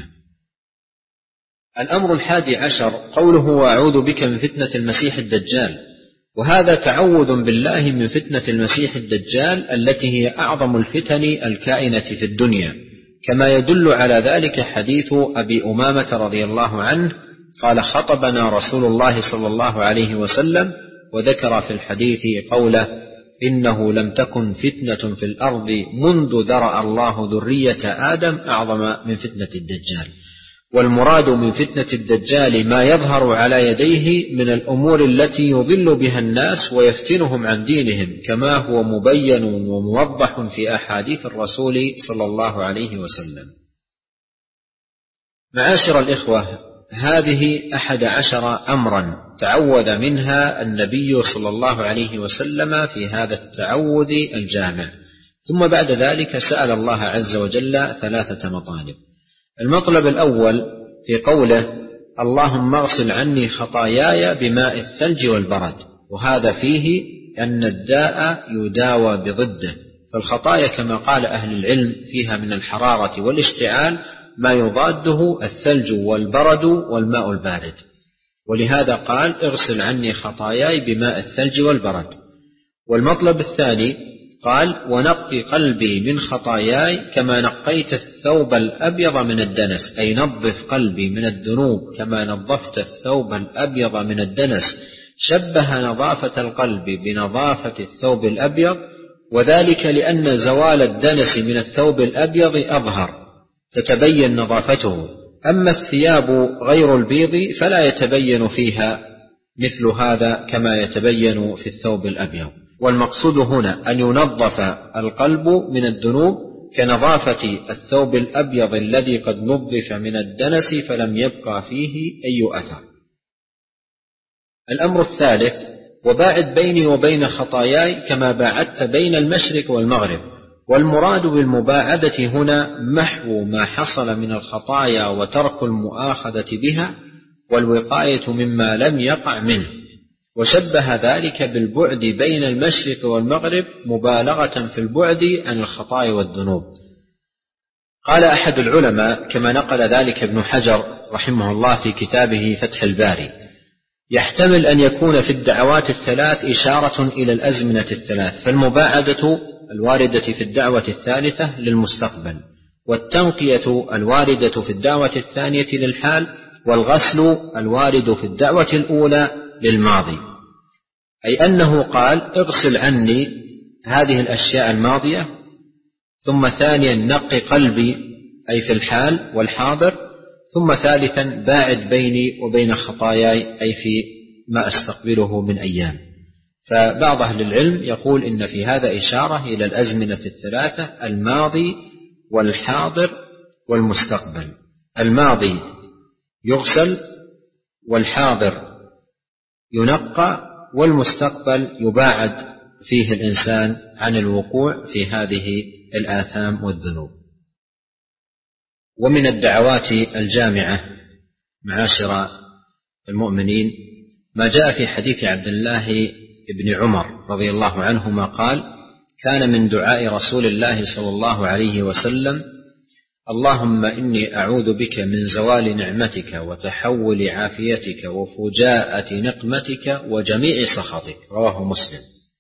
الأمر 11 قوله: وأعوذ بك من فتنة المسيح الدجال. وهذا تعوذ بالله من فتنة المسيح الدجال التي هي أعظم الفتن الكائنة في الدنيا، كما يدل على ذلك حديث أبي أمامة رضي الله عنه قال: خطبنا رسول الله صلى الله عليه وسلم، وذكر في الحديث قوله: إنه لم تكن فتنة في الأرض منذ ذرأ الله ذرية آدم أعظم من فتنة الدجال. والمراد من فتنة الدجال ما يظهر على يديه من الأمور التي يضل بها الناس ويفتنهم عن دينهم، كما هو مبين وموضح في أحاديث الرسول صلى الله عليه وسلم. معاشر الإخوة، هذه 11 أمرا تعوذ منها النبي صلى الله عليه وسلم في هذا التعوذ الجامع، ثم بعد ذلك سأل الله عز وجل 3 مطالب. المطلب الأول في قوله: اللهم اغسل عني خطاياي بماء الثلج والبرد، وهذا فيه أن الداء يداوى بضده، فالخطايا كما قال أهل العلم فيها من الحرارة والاشتعال ما يضاده الثلج والبرد والماء البارد، ولهذا قال: اغسل عني خطاياي بماء الثلج والبرد. والمطلب الثاني قال: ونقي قلبي من خطاياي كما نقيت الثوب الأبيض من الدنس، أي نظف قلبي من الذنوب كما نظفت الثوب الأبيض من الدنس. شبه نظافة القلب بنظافة الثوب الأبيض، وذلك لأن زوال الدنس من الثوب الأبيض أظهر تتبين نظافته، أما الثياب غير البيض فلا يتبين فيها مثل هذا كما يتبين في الثوب الأبيض. والمقصود هنا أن ينظف القلب من الذنوب كنظافة الثوب الأبيض الذي قد نظف من الدنس فلم يبقى فيه أي أثر. الأمر الثالث: وباعد بيني وبين خطاياي كما باعدت بين المشرق والمغرب. والمراد بالمباعدة هنا محو ما حصل من الخطايا وترك المؤاخذة بها والوقاية مما لم يقع منه، وشبه ذلك بالبعد بين المشرق والمغرب مبالغة في البعد عن الخطايا والذنوب. قال أحد العلماء كما نقل ذلك ابن حجر رحمه الله في كتابه فتح الباري: يحتمل أن يكون في الدعوات الثلاث إشارة إلى الأزمنة الثلاث، فالمباعدة الواردة في الدعوة الثالثة للمستقبل، والتنقية الواردة في الدعوة الثانية للحال، والغسل الوارد في الدعوة الأولى للماضي. أي أنه قال: اغسل عني هذه الأشياء الماضية، ثم ثانيا نقي قلبي أي في الحال والحاضر، ثم ثالثا باعد بيني وبين خطاياي أي في ما أستقبله من أيام. فبعض أهل العلم يقول إن في هذا إشارة إلى الأزمنة الثلاثة: الماضي والحاضر والمستقبل. الماضي يغسل، والحاضر ينقى، والمستقبل يباعد فيه الإنسان عن الوقوع في هذه الآثام والذنوب. ومن الدعوات الجامعة معاشر المؤمنين ما جاء في حديث عبد الله بن عمر رضي الله عنهما قال: كان من دعاء رسول الله صلى الله عليه وسلم: اللهم إني أعوذ بك من زوال نعمتك وتحول عافيتك وفجاءة نقمتك وجميع سخطك. رواه مسلم.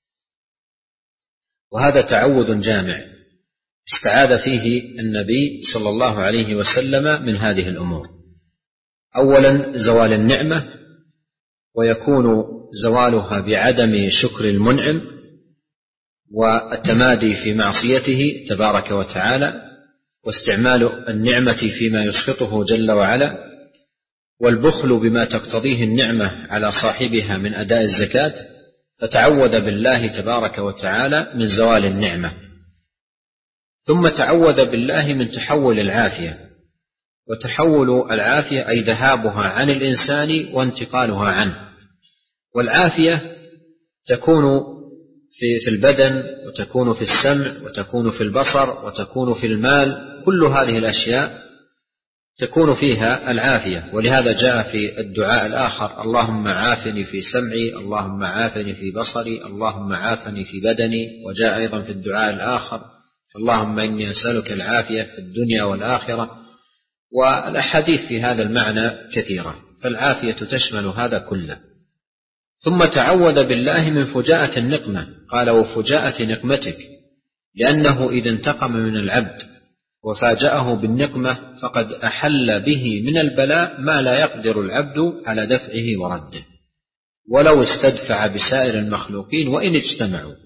وهذا تعوذ جامع استعاذ فيه النبي صلى الله عليه وسلم من هذه الأمور: أولا زوال النعمة، ويكون زوالها بعدم شكر المنعم والتمادي في معصيته تبارك وتعالى، واستعمال النعمة فيما يسخطه جل وعلا، والبخل بما تقتضيه النعمة على صاحبها من أداء الزكاة، فتعوذ بالله تبارك وتعالى من زوال النعمة. ثم تعوذ بالله من تحول العافية، وتحول العافية أي ذهابها عن الإنسان وانتقالها عنه. والعافية تكون في البدن، وتكون في السمع، وتكون في البصر، وتكون في المال. كل هذه الأشياء تكون فيها العافية. ولهذا جاء في الدعاء الآخر: اللهم عافني في سمعي، اللهم عافني في بصري، اللهم عافني في بدني. وجاء أيضا في الدعاء الآخر: اللهم إني أسألك العافية في الدنيا والآخرة. والأحاديث في هذا المعنى كثيرة، فالعافية تشمل هذا كله. ثم تعوذ بالله من فجاءة النقمة، قال: وفجاءة نقمتك، لأنه إذا انتقم من العبد وفاجأه بالنقمة فقد أحل به من البلاء ما لا يقدر العبد على دفعه ورده، ولو استدفع بسائر المخلوقين وإن اجتمعوا.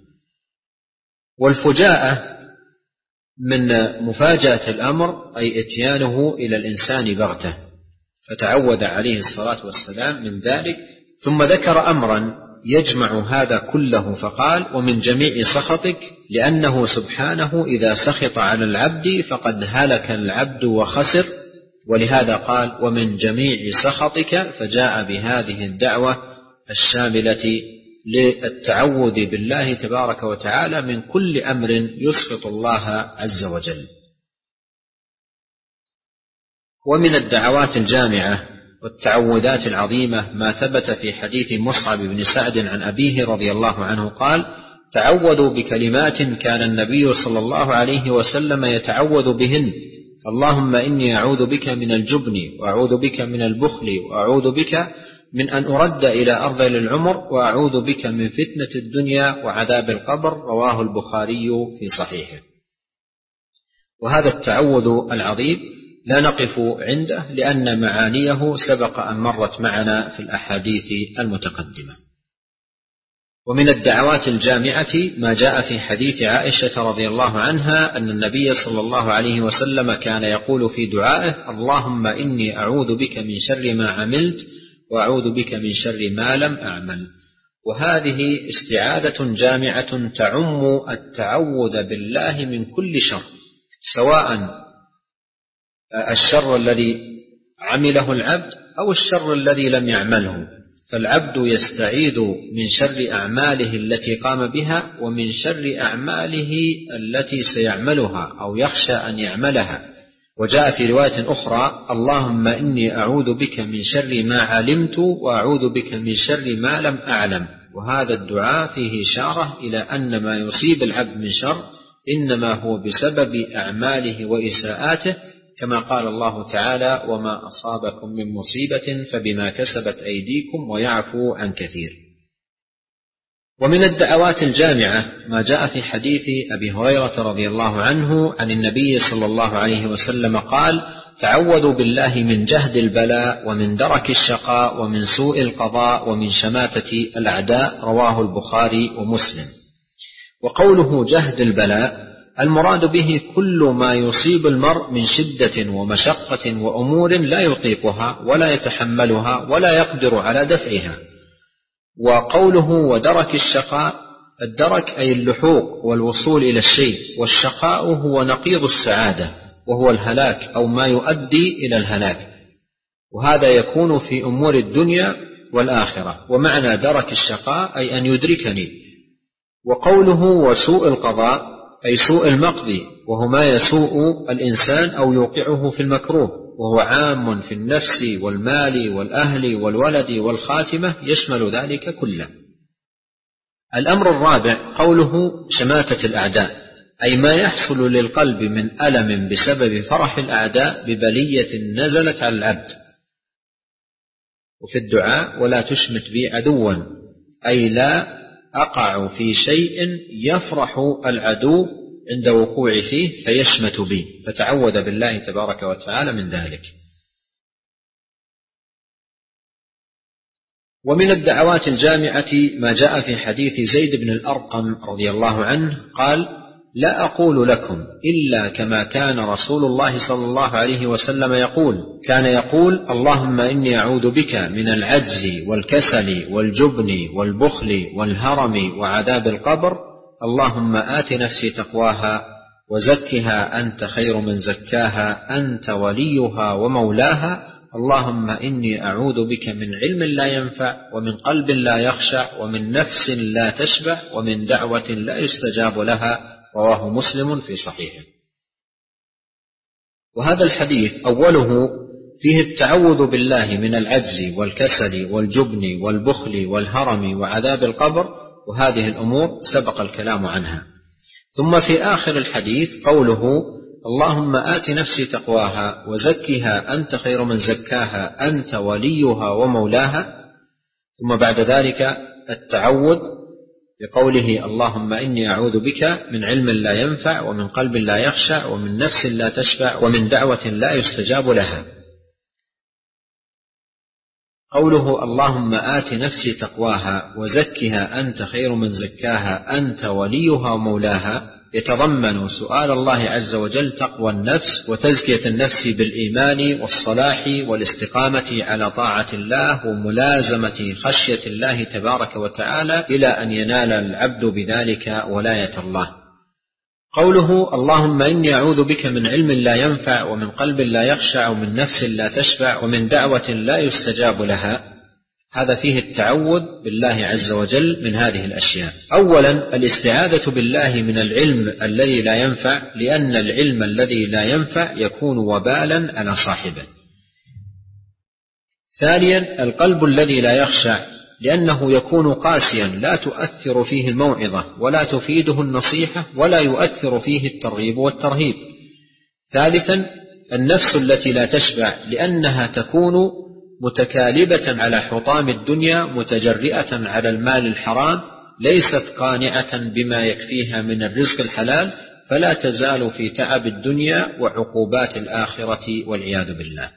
والفجاءة من مفاجأة الأمر، أي إتيانه إلى الإنسان بغتة، فتعوذ عليه الصلاة والسلام من ذلك. ثم ذكر أمرا يجمع هذا كله فقال: ومن جميع سخطك، لأنه سبحانه إذا سخط على العبد فقد هلك العبد وخسر. ولهذا قال: ومن جميع سخطك، فجاء بهذه الدعوة الشاملة للتعوذ بالله تبارك وتعالى من كل أمر يسخط الله عز وجل. ومن الدعوات الجامعة والتعوذات العظيمة ما ثبت في حديث مصعب بن سعد عن أبيه رضي الله عنه قال: تعوذوا بكلمات كان النبي صلى الله عليه وسلم يتعوذ بهن: اللهم إني أعوذ بك من الجبن، وأعوذ بك من البخل، وأعوذ بك من أن أرد إلى أرذل العمر، وأعوذ بك من فتنة الدنيا وعذاب القبر. رواه البخاري في صحيحه. وهذا التعوذ العظيم لا نقف عنده، لأن معانيه سبق أن مرت معنا في الأحاديث المتقدمة. ومن الدعوات الجامعة ما جاء في حديث عائشة رضي الله عنها أن النبي صلى الله عليه وسلم كان يقول في دعائه: اللهم إني أعوذ بك من شر ما عملت، وأعوذ بك من شر ما لم أعمل. وهذه استعاذة جامعة تعم التعوذ بالله من كل شر، سواء الشر الذي عمله العبد أو الشر الذي لم يعمله. فالعبد يستعيذ من شر أعماله التي قام بها، ومن شر أعماله التي سيعملها أو يخشى أن يعملها. وجاء في رواية أخرى: اللهم إني أعوذ بك من شر ما علمت، وأعوذ بك من شر ما لم أعلم. وهذا الدعاء فيه إشارة إلى أن ما يصيب العبد من شر إنما هو بسبب أعماله وإساءاته، كما قال الله تعالى: وما أصابكم من مصيبة فبما كسبت أيديكم ويعفو عن كثير. ومن الدعوات الجامعة ما جاء في حديث أبي هريرة رضي الله عنه عن النبي صلى الله عليه وسلم قال: تعوذوا بالله من جهد البلاء، ومن درك الشقاء، ومن سوء القضاء، ومن شماتة الأعداء. رواه البخاري ومسلم. وقوله جهد البلاء المراد به كل ما يصيب المرء من شدة ومشقة وأمور لا يطيقها ولا يتحملها ولا يقدر على دفعها. وقوله ودرك الشقاء، الدرك أي اللحوق والوصول إلى الشيء، والشقاء هو نقيض السعادة وهو الهلاك أو ما يؤدي إلى الهلاك، وهذا يكون في أمور الدنيا والآخرة. ومعنى درك الشقاء أي أن يدركني. وقوله وسوء القضاء أي سوء المقضي، وهو ما يسوء الإنسان أو يوقعه في المكروه، وهو عام في النفس والمال والأهل والولد والخاتمة، يشمل ذلك كله. الأمر الرابع قوله شماتة الأعداء، أي ما يحصل للقلب من ألم بسبب فرح الأعداء ببلية نزلت على العبد. وفي الدعاء ولا تشمت بي عدوا، أي لا أقع في شيء يفرح العدو عند وقوع فيه فيشمت بي، فتعوذ بالله تبارك وتعالى من ذلك. ومن الدعوات الجامعة ما جاء في حديث زيد بن الأرقم رضي الله عنه قال: لا أقول لكم إلا كما كان رسول الله صلى الله عليه وسلم يقول، كان يقول: اللهم إني أعوذ بك من العجز والكسل والجبن والبخل والهرم وعذاب القبر، اللهم آت نفسي تقواها وزكها أنت خير من زكاها أنت وليها ومولاها، اللهم إني أعوذ بك من علم لا ينفع ومن قلب لا يخشع ومن نفس لا تشبع ومن دعوة لا يستجاب لها، رواه مسلم في صحيحه. وهذا الحديث أوله فيه التعوذ بالله من العجز والكسل والجبن والبخل والهرم وعذاب القبر، وهذه الأمور سبق الكلام عنها. ثم في آخر الحديث قوله: اللهم آت نفسي تقواها وزكها أنت خير من زكاها أنت وليها ومولاها. ثم بعد ذلك التعوذ بقوله: اللهم إني أعوذ بك من علم لا ينفع ومن قلب لا يخشع ومن نفس لا تشبع ومن دعوة لا يستجاب لها. قوله: اللهم آت نفسي تقواها وزكها أنت خير من زكاها أنت وليها ومولاها، يتضمن سؤال الله عز وجل تقوى النفس وتزكية النفس بالإيمان والصلاح والاستقامة على طاعة الله وملازمة خشية الله تبارك وتعالى إلى أن ينال العبد بذلك ولاية الله. قوله: اللهم إني أعوذ بك من علم لا ينفع ومن قلب لا يخشع ومن نفس لا تشبع ومن دعوة لا يستجاب لها، هذا فيه التعوذ بالله عز وجل من هذه الأشياء. أولا الاستعاذة بالله من العلم الذي لا ينفع، لأن العلم الذي لا ينفع يكون وبالا على صاحبه. ثانيا القلب الذي لا يخشع، لأنه يكون قاسيا لا تؤثر فيه الموعظة ولا تفيده النصيحة ولا يؤثر فيه الترغيب والترهيب. ثالثا النفس التي لا تشبع، لأنها تكون متكالبة على حطام الدنيا متجرئة على المال الحرام، ليست قانعة بما يكفيها من الرزق الحلال، فلا تزال في تعب الدنيا وعقوبات الآخرة والعياذ بالله.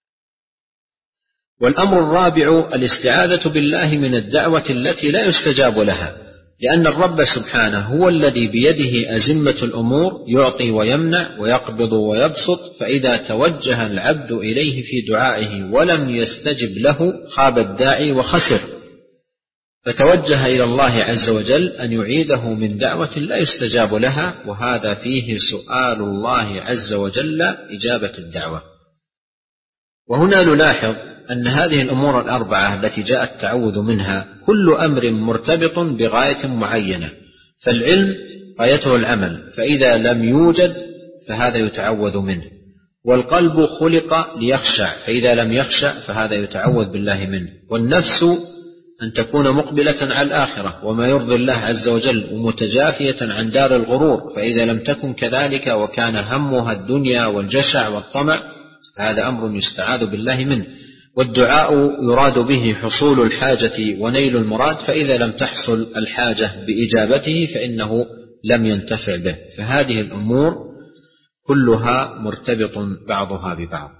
والأمر الرابع الاستعاذة بالله من الدعوة التي لا يستجاب لها، لأن الرب سبحانه هو الذي بيده أزمة الأمور، يعطي ويمنع ويقبض ويبسط، فإذا توجه العبد إليه في دعائه ولم يستجب له خاب الداعي وخسر، فتوجه إلى الله عز وجل أن يعيده من دعوة لا يستجاب لها، وهذا فيه سؤال الله عز وجل إجابة الدعوة. وهنا نلاحظ أن هذه الأمور الأربعة التي جاء التعوذ منها كل أمر مرتبط بغاية معينة، فالعلم غايته العمل، فإذا لم يوجد فهذا يتعوذ منه، والقلب خلق ليخشع، فإذا لم يخشع فهذا يتعوذ بالله منه، والنفس أن تكون مقبلة على الآخرة وما يرضي الله عز وجل ومتجافية عن دار الغرور، فإذا لم تكن كذلك وكان همها الدنيا والجشع والطمع فهذا أمر يستعاذ بالله منه. والدعاء يراد به حصول الحاجة ونيل المراد، فإذا لم تحصل الحاجة بإجابته فإنه لم ينتفع به، فهذه الأمور كلها مرتبط بعضها ببعض.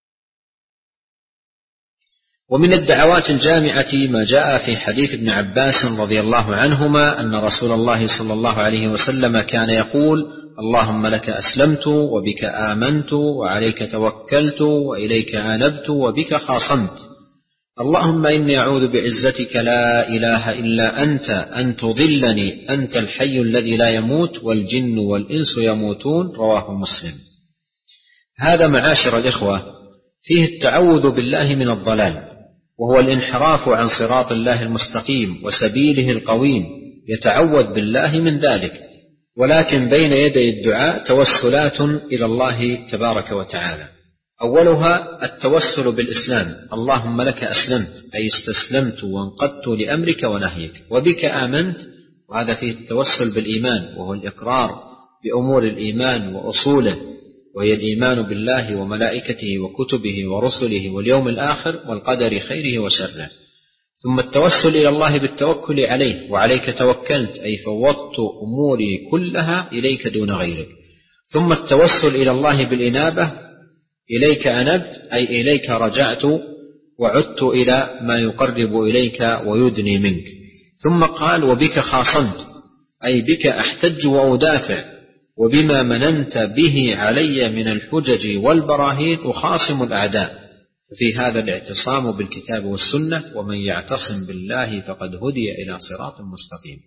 ومن الدعوات الجامعة ما جاء في حديث ابن عباس رضي الله عنهما أن رسول الله صلى الله عليه وسلم كان يقول: اللهم لك أسلمت وبك آمنت وعليك توكلت وإليك أنبت وبك خاصمت، اللهم إني أعوذ بعزتك لا إله إلا أنت أن تضلني، أنت الحي الذي لا يموت والجن والإنس يموتون، رواه مسلم. هذا معاشر الإخوة فيه التعوذ بالله من الضلال، وهو الانحراف عن صراط الله المستقيم وسبيله القويم، يتعوذ بالله من ذلك، ولكن بين يدي الدعاء توسلات إلى الله تبارك وتعالى. أولها التوسل بالإسلام، اللهم لك أسلمت، أي استسلمت وانقدت لأمرك ونهيك، وبك آمنت، وهذا فيه التوسل بالإيمان، وهو الإقرار بأمور الإيمان وأصوله، وهي الإيمان بالله وملائكته وكتبه ورسله واليوم الآخر والقدر خيره وشره. ثم التوسل إلى الله بالتوكل عليه، وعليك توكلت، أي فوضت أموري كلها إليك دون غيرك. ثم التوسل إلى الله بالإنابة، إليك أنبت، أي إليك رجعت وعدت إلى ما يقرب إليك ويدني منك. ثم قال وبك خاصمت، أي بك أحتج وأدافع، وبما مننت به علي من الحجج والبراهين أخاصم الأعداء. في هذا الاعتصام بالكتاب والسنة، ومن يعتصم بالله فقد هدي إلى صراط مستقيم.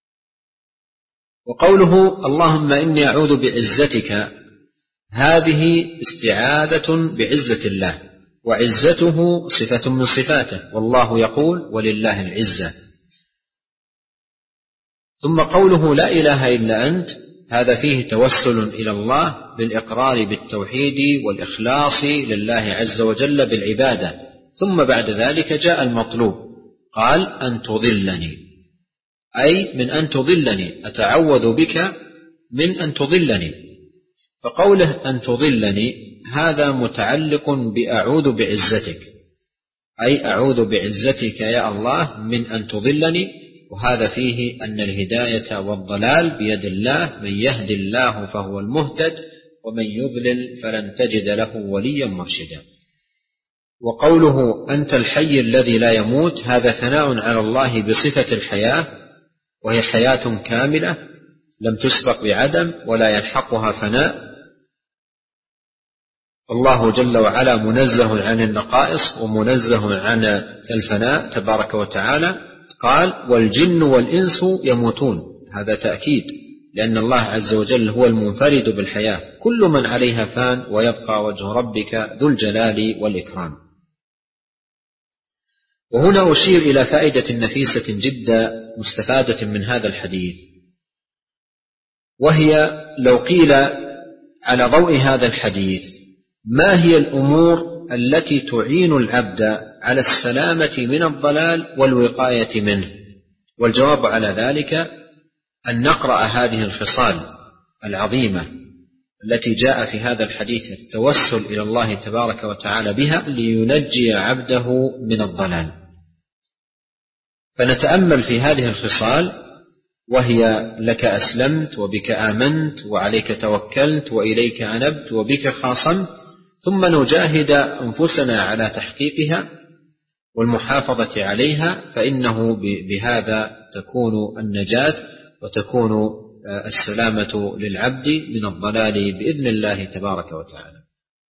وقوله اللهم إني أعوذ بعزتك، هذه استعاذة بعزة الله، وعزته صفة من صفاته، والله يقول ولله العزة. ثم قوله لا إله إلا أنت، هذا فيه توسل إلى الله بالإقرار بالتوحيد والإخلاص لله عز وجل بالعبادة. ثم بعد ذلك جاء المطلوب، قال أن تضلني، أي من أن تضلني، أتعوذ بك من أن تضلني. فقوله أن تضلني هذا متعلق بأعوذ بعزتك، أي أعوذ بعزتك يا الله من أن تضلني، وهذا فيه أن الهداية والضلال بيد الله، من يهدي الله فهو المهتد، ومن يضلل فلن تجد له وليا مرشدا. وقوله أنت الحي الذي لا يموت، هذا ثناء على الله بصفة الحياة، وهي حياة كاملة لم تسبق بعدم ولا يلحقها فناء. الله جل وعلا منزه عن النقائص ومنزه عن الفناء تبارك وتعالى. قال والجن والإنس يموتون، هذا تأكيد، لأن الله عز وجل هو المنفرد بالحياة، كل من عليها فان ويبقى وجه ربك ذو الجلال والإكرام. وهنا أشير إلى فائدة نفيسة جدا مستفادة من هذا الحديث، وهي لو قيل على ضوء هذا الحديث ما هي الأمور التي تعين العبد على السلامة من الضلال والوقاية منه؟ والجواب على ذلك أن نقرأ هذه الخصال العظيمة التي جاء في هذا الحديث، التوسل إلى الله تبارك وتعالى بها لينجي عبده من الضلال. فنتأمل في هذه الخصال، وهي لك أسلمت، وبك آمنت، وعليك توكلت، وإليك أنبت، وبك خاصمت، ثم نجاهد أنفسنا على تحقيقها والمحافظة عليها، فإنه بهذا تكون النجاة وتكون السلامة للعبد من الضلال بإذن الله تبارك وتعالى.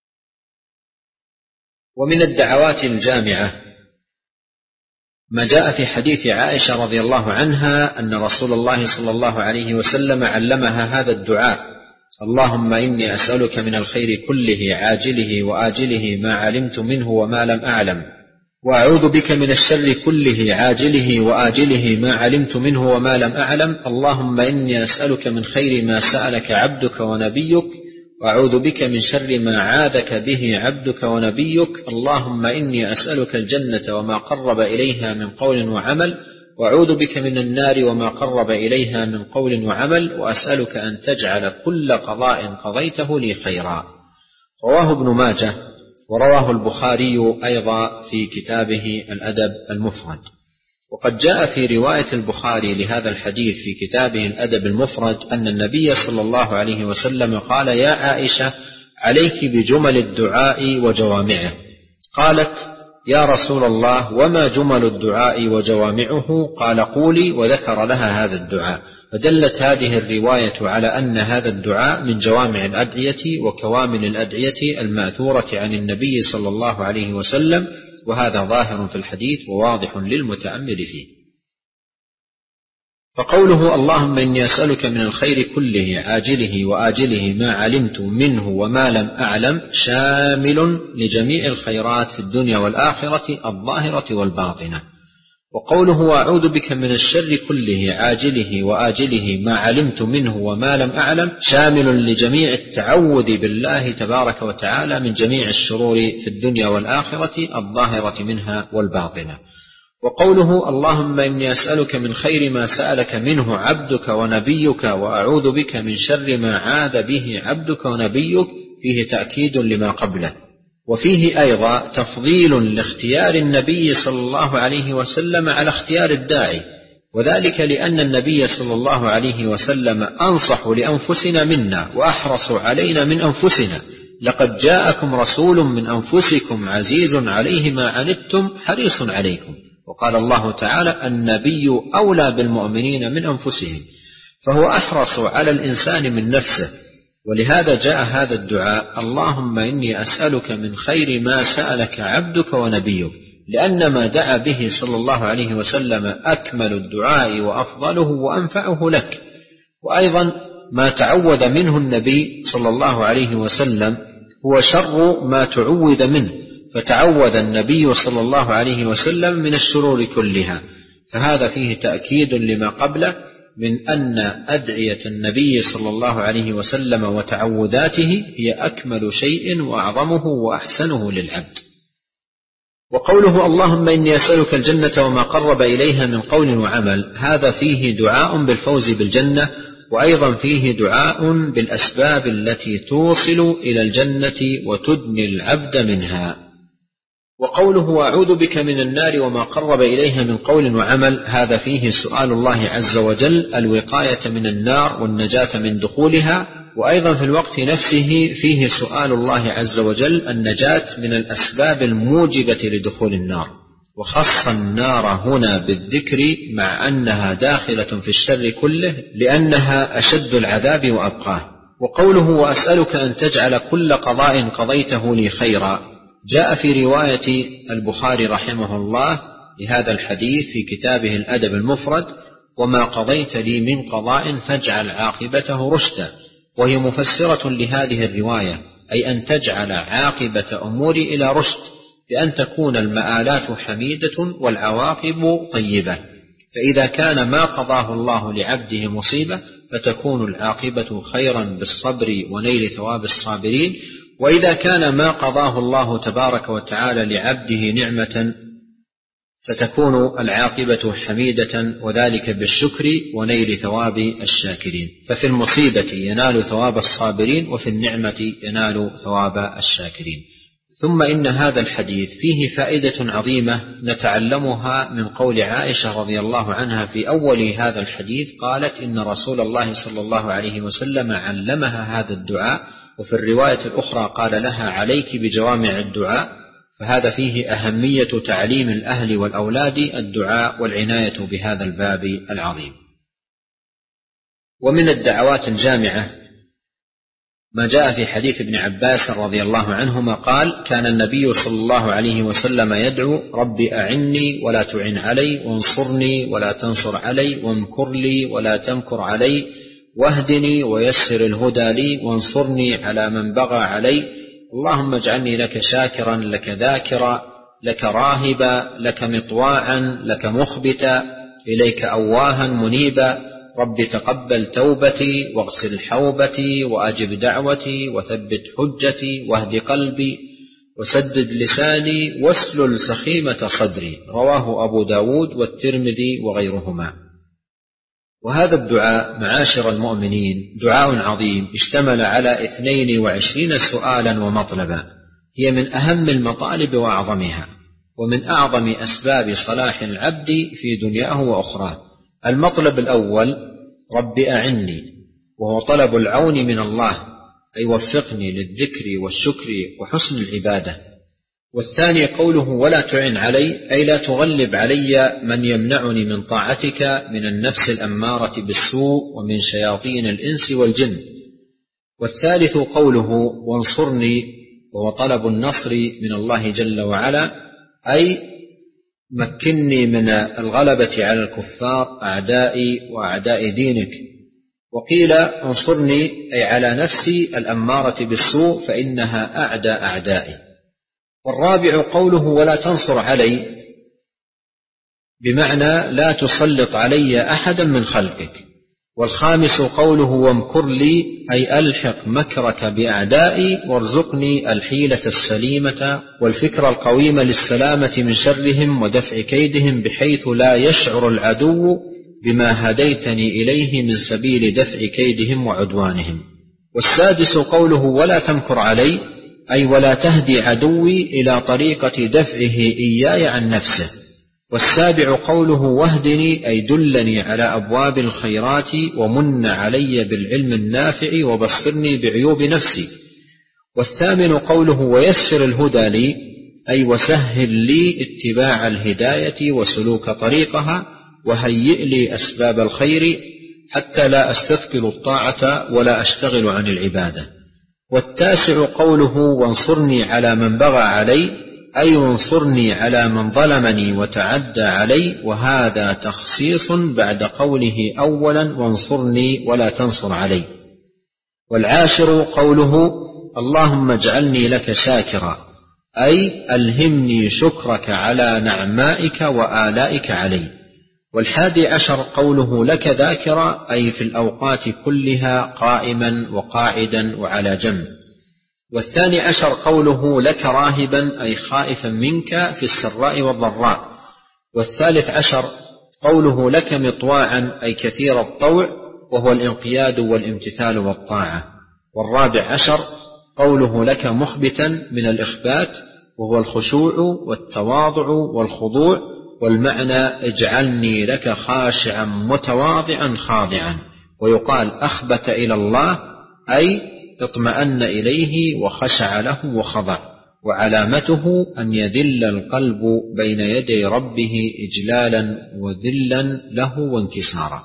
ومن الدعوات الجامعة ما جاء في حديث عائشة رضي الله عنها أن رسول الله صلى الله عليه وسلم علمها هذا الدعاء: اللهم إني أسألك من الخير كله عاجله وآجله ما علمت منه وما لم أعلم، وأعوذ بك من الشر كله عاجله وآجله ما علمت منه وما لم أعلم. اللهم إني أسألك من خير ما سألك عبدك ونبيك، وأعوذ بك من شر ما عاذك به عبدك ونبيك. اللهم إني أسألك الجنة وما قرب إليها من قول وعمل، وأعوذ بك من النار وما قرب إليها من قول وعمل، وأسألك أن تجعل كل قضاء قضيته لي خيرا. رواه ابن ماجه، ورواه البخاري أيضا في كتابه الأدب المفرد. وقد جاء في رواية البخاري لهذا الحديث في كتابه الأدب المفرد أن النبي صلى الله عليه وسلم قال: يا عائشة عليك بجمل الدعاء وجوامعه. قالت: يا رسول الله وما جمل الدعاء وجوامعه؟ قال: قولي، وذكر لها هذا الدعاء. فدلت هذه الرواية على أن هذا الدعاء من جوامع الأدعية وكوامل الأدعية الماثورة عن النبي صلى الله عليه وسلم، وهذا ظاهر في الحديث وواضح للمتأمل فيه. فقوله اللهم إني أسألك من الخير كله عاجله وآجله ما علمت منه وما لم أعلم شامل لجميع الخيرات في الدنيا والآخرة الظاهرة والباطنة. وقوله وأعوذ بك من الشر كله عاجله وآجله ما علمت منه وما لم أعلم شامل لجميع التعوذ بالله تبارك وتعالى من جميع الشرور في الدنيا والآخرة الظاهرة منها والباطنة. وقوله اللهم إني أسألك من خير ما سألك منه عبدك ونبيك وأعوذ بك من شر ما عاد به عبدك ونبيك فيه تأكيد لما قبله. وفيه أيضا تفضيل لاختيار النبي صلى الله عليه وسلم على اختيار الداعي، وذلك لأن النبي صلى الله عليه وسلم أنصح لأنفسنا منا وأحرص علينا من أنفسنا. لقد جاءكم رسول من أنفسكم عزيز عليه ما عنتم حريص عليكم. وقال الله تعالى النبي أولى بالمؤمنين من أنفسهم، فهو أحرص على الإنسان من نفسه. ولهذا جاء هذا الدعاء اللهم إني أسألك من خير ما سألك عبدك ونبيك، لأن ما دعا به صلى الله عليه وسلم أكمل الدعاء وأفضله وأنفعه لك. وأيضا ما تعوذ منه النبي صلى الله عليه وسلم هو شر ما تعوذ منه، فتعوذ النبي صلى الله عليه وسلم من الشرور كلها، فهذا فيه تأكيد لما قبله من أن أدعية النبي صلى الله عليه وسلم وتعوذاته هي أكمل شيء وأعظمه وأحسنه للعبد. وقوله اللهم إني أسألك الجنة وما قرب إليها من قول وعمل، هذا فيه دعاء بالفوز بالجنة، وأيضا فيه دعاء بالأسباب التي توصل إلى الجنة وتدني العبد منها. وقوله وأعوذ بك من النار وما قرب إليها من قول وعمل، هذا فيه سؤال الله عز وجل الوقاية من النار والنجاة من دخولها، وأيضا في الوقت نفسه فيه سؤال الله عز وجل النجاة من الأسباب الموجبة لدخول النار. وخص النار هنا بالذكر مع أنها داخلة في الشر كله لأنها أشد العذاب وأبقاه. وقوله وأسألك أن تجعل كل قضاء قضيته لي خيرا، جاء في رواية البخاري رحمه الله لهذا الحديث في كتابه الأدب المفرد وما قضيت لي من قضاء فاجعل عاقبته رشدا، وهي مفسرة لهذه الرواية، أي أن تجعل عاقبة أموري إلى رشد، بأن تكون المآلات حميدة والعواقب طيبة. فإذا كان ما قضاه الله لعبده مصيبة فتكون العاقبة خيرا بالصبر ونيل ثواب الصابرين، وإذا كان ما قضاه الله تبارك وتعالى لعبده نعمة فتكون العاقبة حميدة، وذلك بالشكر ونيل ثواب الشاكرين. ففي المصيبة ينال ثواب الصابرين، وفي النعمة ينال ثواب الشاكرين. ثم إن هذا الحديث فيه فائدة عظيمة نتعلمها من قول عائشة رضي الله عنها في أول هذا الحديث، قالت إن رسول الله صلى الله عليه وسلم علمها هذا الدعاء، وفي الرواية الأخرى قال لها عليك بجوامع الدعاء. فهذا فيه أهمية تعليم الأهل والأولاد الدعاء والعناية بهذا الباب العظيم. ومن الدعوات الجامعة ما جاء في حديث ابن عباس رضي الله عنهما قال كان النبي صلى الله عليه وسلم يدعو رب أعني ولا تعن علي، وانصرني ولا تنصر علي، وامكر لي ولا تمكر علي، واهدني ويسر الهدى لي، وانصرني على من بغى علي، اللهم اجعلني لك شاكرا لك ذاكرا لك راهبا لك مطواعا لك مخبتا إليك أواها منيبا، رب تقبل توبتي واغسل حوبتي وأجب دعوتي وثبت حجتي واهد قلبي وسدد لساني واسلل سخيمة صدري. رواه أبو داود والترمذي وغيرهما. وهذا الدعاء معاشر المؤمنين دعاء عظيم اشتمل على 22 سؤالا ومطلبا، هي من أهم المطالب وأعظمها، ومن أعظم أسباب صلاح العبد في دنياه وأخراه. المطلب الأول رب أعني، وهو طلب العون من الله، أي وفقني للذكر والشكر وحسن العبادة. والثاني قوله ولا تعن علي، أي لا تغلب علي من يمنعني من طاعتك من النفس الأمارة بالسوء ومن شياطين الإنس والجن. والثالث قوله وانصرني، وهو طلب النصر من الله جل وعلا، أي مكنني من الغلبة على الكفار أعدائي وأعداء دينك. وقيل انصرني أي على نفسي الأمارة بالسوء فإنها أعدى أعدائي. والرابع قوله ولا تنصر علي، بمعنى لا تسلط علي أحدا من خلقك. والخامس قوله وامكر لي أي ألحق مكرك بأعدائي وارزقني الحيلة السليمة والفكر القويم للسلامة من شرهم ودفع كيدهم بحيث لا يشعر العدو بما هديتني إليه من سبيل دفع كيدهم وعدوانهم. والسادس قوله ولا تمكر علي أي ولا تهدي عدوي إلى طريقة دفعه إياي عن نفسه. والسابع قوله واهدني أي دلني على أبواب الخيرات ومن علي بالعلم النافع وبصرني بعيوب نفسي. والثامن قوله ويسر الهدى لي أي وسهل لي اتباع الهداية وسلوك طريقها وهيئ لي أسباب الخير حتى لا أستثقل الطاعة ولا أشتغل عن العبادة. والتاسع قوله وانصرني على من بغى علي أي وانصرني على من ظلمني وتعدى علي، وهذا تخصيص بعد قوله أولا وانصرني ولا تنصر علي. والعاشر قوله اللهم اجعلني لك شاكرا أي ألهمني شكرك على نعمائك وآلائك علي. والحادي عشر قوله لك ذاكرا أي في الأوقات كلها قائما وقاعدا وعلى جنب. والثاني عشر قوله لك راهبا أي خائفا منك في السراء والضراء. والثالث عشر قوله لك مطواعا أي كثير الطوع وهو الانقياد والامتثال والطاعة. والرابع عشر قوله لك مخبتا من الإخبات وهو الخشوع والتواضع والخضوع، والمعنى اجعلني لك خاشعا متواضعا خاضعا. ويقال أخبت إلى الله أي اطمأن إليه وخشع له وخضع، وعلامته أن يذل القلب بين يدي ربه إجلالا وذلا له وانكسارا.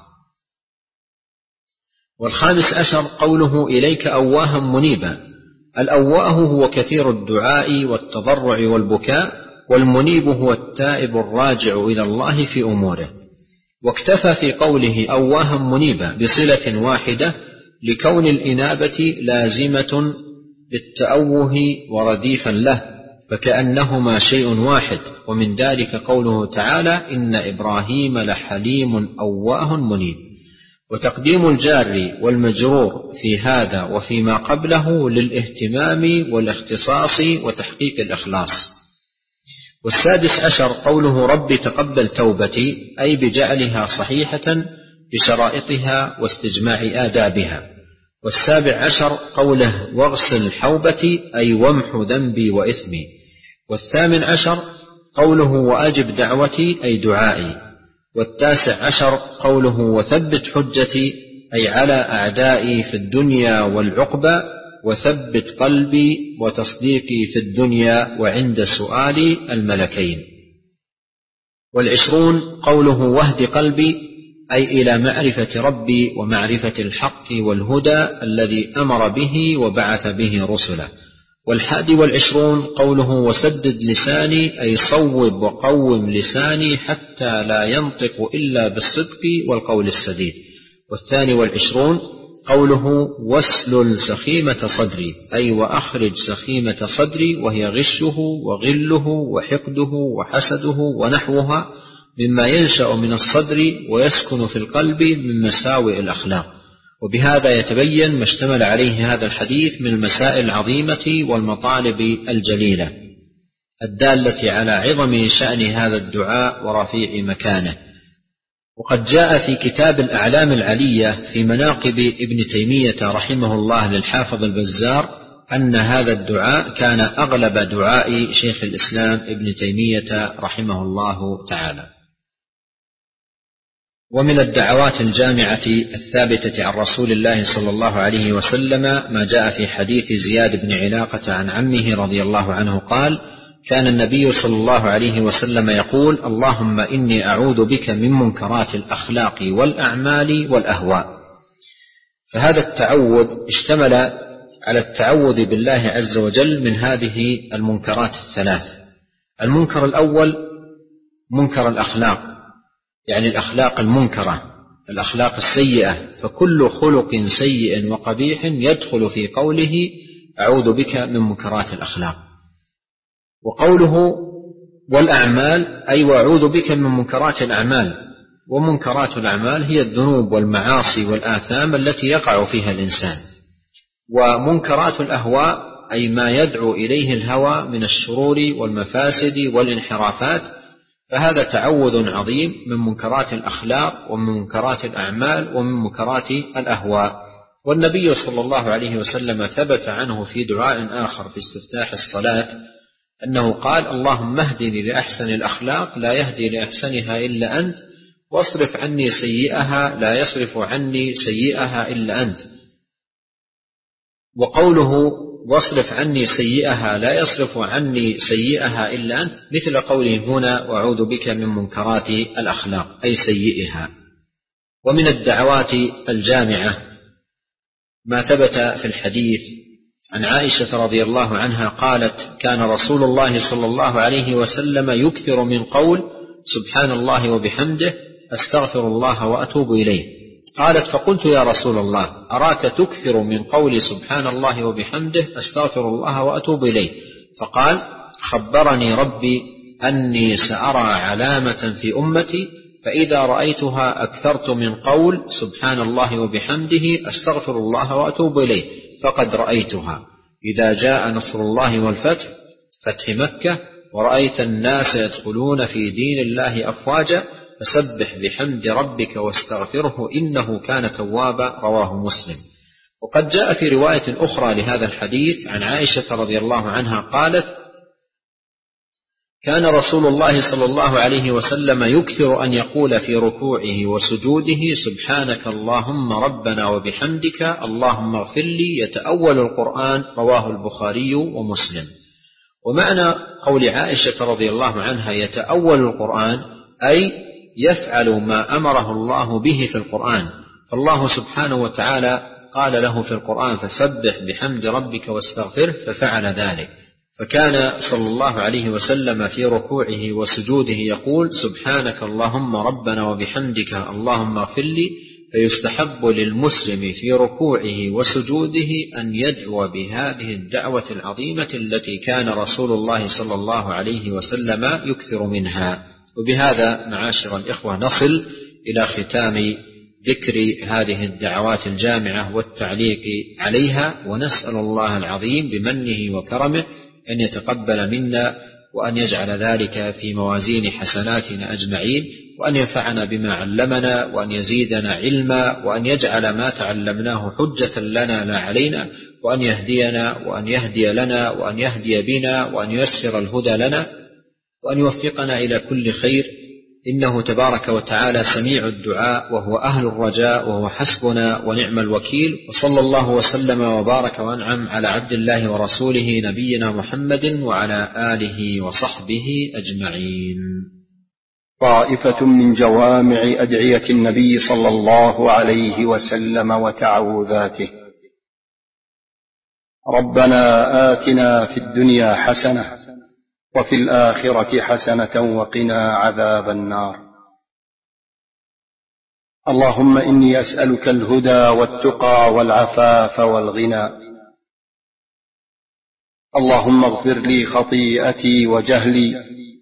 والخامس عشر قوله إليك أواها منيبا. الأواه هو كثير الدعاء والتضرع والبكاء، والمنيب هو التائب الراجع إلى الله في أموره. واكتفى في قوله أواها منيبا بصلة واحدة لكون الإنابة لازمة بالتأوه ورديفا له، فكأنهما شيء واحد. ومن ذلك قوله تعالى إن إبراهيم لحليم أواه منيب. وتقديم الجار والمجرور في هذا وفيما قبله للاهتمام والاختصاص وتحقيق الإخلاص. والسادس عشر قوله رب تقبل توبتي أي بجعلها صحيحة بشرائطها واستجماع آدابها. والسابع عشر قوله واغسل حوبتي أي وامح ذنبي وإثمي. والثامن عشر قوله وأجب دعوتي أي دعائي. والتاسع عشر قوله وثبت حجتي أي على أعدائي في الدنيا والعقبى، وثبت قلبي وتصديقي في الدنيا وعند سؤال الملكين. والعشرون قوله واهد قلبي أي إلى معرفة ربي ومعرفة الحق والهدى الذي أمر به وبعث به رسله. والحادي والعشرون قوله وسدد لساني أي صوب وقوم لساني حتى لا ينطق إلا بالصدق والقول السديد. والثاني والعشرون قوله واسلل سخيمة صدري أي وأخرج سخيمة صدري وهي غشه وغله وحقده وحسده ونحوها مما ينشأ من الصدر ويسكن في القلب من مساوئ الأخلاق. وبهذا يتبين ما اشتمل عليه هذا الحديث من المسائل العظيمة والمطالب الجليلة الدالة على عظم شأن هذا الدعاء ورفيع مكانه. وقد جاء في كتاب الأعلام العلية في مناقب ابن تيمية رحمه الله للحافظ البزار أن هذا الدعاء كان أغلب دعاء شيخ الإسلام ابن تيمية رحمه الله تعالى. ومن الدعوات الجامعة الثابتة عن رسول الله صلى الله عليه وسلم ما جاء في حديث زياد بن علاقة عن عمه رضي الله عنه قال كان النبي صلى الله عليه وسلم يقول اللهم إني أعوذ بك من منكرات الأخلاق والأعمال والأهواء. فهذا التعوذ اشتمل على التعوذ بالله عز وجل من هذه المنكرات الثلاث. المنكر الأول منكر الأخلاق، يعني الأخلاق المنكرة، الأخلاق السيئة، فكل خلق سيء وقبيح يدخل في قوله أعوذ بك من منكرات الأخلاق. وقوله والأعمال أي وأعوذ بك من منكرات الأعمال، ومنكرات الأعمال هي الذنوب والمعاصي والآثام التي يقع فيها الإنسان. ومنكرات الأهواء أي ما يدعو إليه الهوى من الشرور والمفاسد والانحرافات، فهذا تعوذ عظيم من منكرات الأخلاق ومن منكرات الأعمال ومن منكرات الأهواء. والنبي صلى الله عليه وسلم ثبت عنه في دعاء آخر في استفتاح الصلاة أنه قال: اللهم اهدني لأحسن الأخلاق لا يهدي لأحسنها إلا أنت، واصرف عني سيئها لا يصرف عني سيئها إلا أنت. وقوله واصرف عني سيئها لا يصرف عني سيئها إلا أنت مثل قوله هنا: وأعوذ بك من منكرات الأخلاق أي سيئها. ومن الدعوات الجامعة ما ثبت في الحديث عن عائشة رضي الله عنها قالت: كان رسول الله صلى الله عليه وسلم يكثر من قول سبحان الله وبحمده أستغفر الله وأتوب إليه. قالت: فقلت يا رسول الله أراك تكثر من قول سبحان الله وبحمده أستغفر الله وأتوب إليه. فقال: خبرني ربي أني سأرى علامة في أمتي فإذا رأيتها أكثرت من قول سبحان الله وبحمده أستغفر الله وأتوب إليه فقد رأيتها إذا جاء نصر الله والفتح، فتح مكة، ورأيت الناس يدخلون في دين الله أفواجا فسبح بحمد ربك واستغفره إنه كان توابا. رواه مسلم. وقد جاء في رواية أخرى لهذا الحديث عن عائشة رضي الله عنها قالت: كان رسول الله صلى الله عليه وسلم يكثر أن يقول في ركوعه وسجوده سبحانك اللهم ربنا وبحمدك اللهم اغفر لي، يتأول القرآن. رواه البخاري ومسلم. ومعنى قول عائشة رضي الله عنها يتأول القرآن أي يفعل ما أمره الله به في القرآن، فالله سبحانه وتعالى قال له في القرآن فسبح بحمد ربك واستغفره ففعل ذلك. فكان صلى الله عليه وسلم في ركوعه وسجوده يقول سبحانك اللهم ربنا وبحمدك اللهم اغفر لي، فيستحب للمسلم في ركوعه وسجوده أن يدعو بهذه الدعوة العظيمة التي كان رسول الله صلى الله عليه وسلم يكثر منها. وبهذا معاشر الإخوة نصل إلى ختام ذكر هذه الدعوات الجامعة والتعليق عليها، ونسأل الله العظيم بمنه وكرمه أن يتقبل منا وأن يجعل ذلك في موازين حسناتنا أجمعين، وأن ينفعنا بما علمنا وأن يزيدنا علما، وأن يجعل ما تعلمناه حجة لنا لا علينا، وأن يهدينا وأن يهدي لنا وأن يهدي بنا وأن ييسر الهدى لنا وأن يوفقنا إلى كل خير، إنه تبارك وتعالى سميع الدعاء وهو أهل الرجاء وهو حسبنا ونعم الوكيل. وصلى الله وسلم وبارك وأنعم على عبد الله ورسوله نبينا محمد وعلى آله وصحبه أجمعين. طائفة من جوامع أدعية النبي صلى الله عليه وسلم وتعوذاته: ربنا آتنا في الدنيا حسنة وفي الآخرة حسنة وقنا عذاب النار. اللهم إني أسألك الهدى والتقى والعفاف والغنى. اللهم اغفر لي خطيئتي وجهلي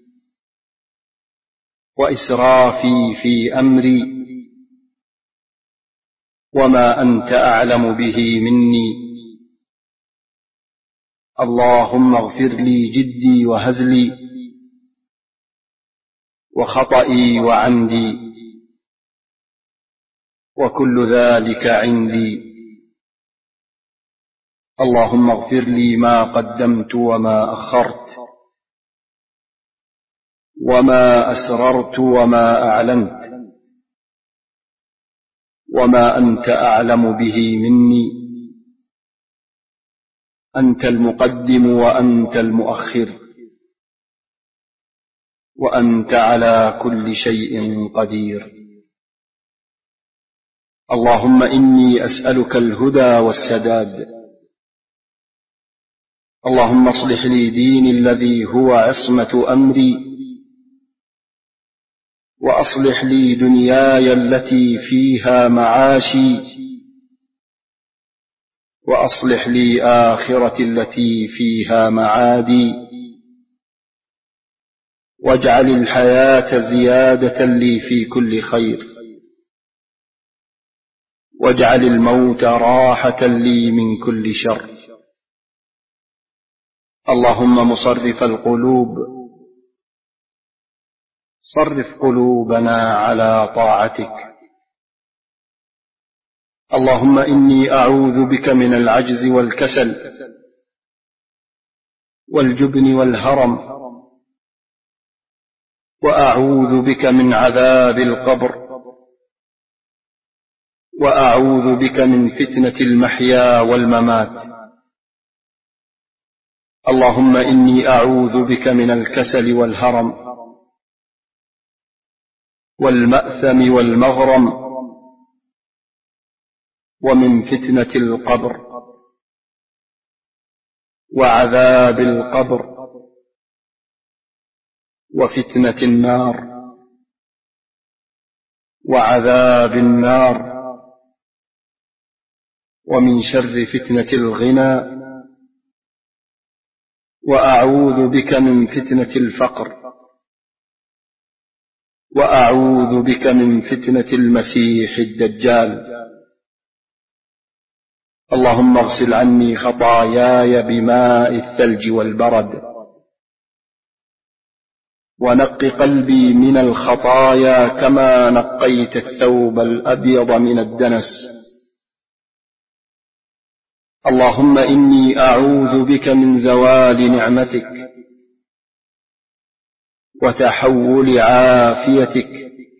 وإسرافي في أمري وما أنت أعلم به مني. اللهم اغفر لي جدي وهزلي وخطئي وعمدي وكل ذلك عندي. اللهم اغفر لي ما قدمت وما أخرت وما أسررت وما أعلنت وما أنت أعلم به مني. أنت المقدم وأنت المؤخر وأنت على كل شيء قدير. اللهم إني أسألك الهدى والسداد. اللهم اصلح لي ديني الذي هو عصمة أمري، وأصلح لي دنياي التي فيها معاشي، وأصلح لي آخرتي التي فيها معادي. واجعل الحياة زيادة لي في كل خير، واجعل الموت راحة لي من كل شر. اللهم مصرف القلوب، صرف قلوبنا على طاعتك. اللهم إني أعوذ بك من العجز والكسل والجبن والهرم، وأعوذ بك من عذاب القبر، وأعوذ بك من فتنة المحيا والممات. اللهم إني أعوذ بك من الكسل والهرم والمأثم والمغرم، ومن فتنة القبر وعذاب القبر وفتنة النار وعذاب النار، ومن شر فتنة الغنى، وأعوذ بك من فتنة الفقر، وأعوذ بك من فتنة المسيح الدجال. اللهم اغسل عني خطاياي بماء الثلج والبرد، ونق قلبي من الخطايا كما نقيت الثوب الأبيض من الدنس. اللهم إني أعوذ بك من زوال نعمتك وتحول عافيتك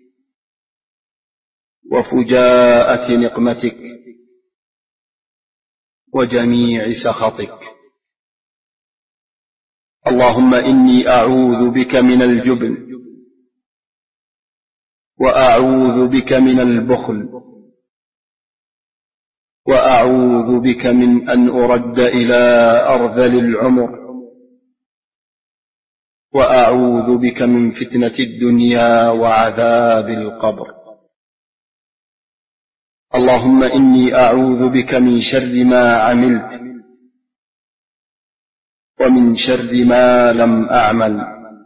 وفجاءة نقمتك وجميع سخطك. اللهم إني أعوذ بك من الجبن، وأعوذ بك من البخل، وأعوذ بك من أن أرد إلى أرذل العمر، وأعوذ بك من فتنة الدنيا وعذاب القبر. اللهم إني أعوذ بك من شر ما عملت ومن شر ما لم أعمل.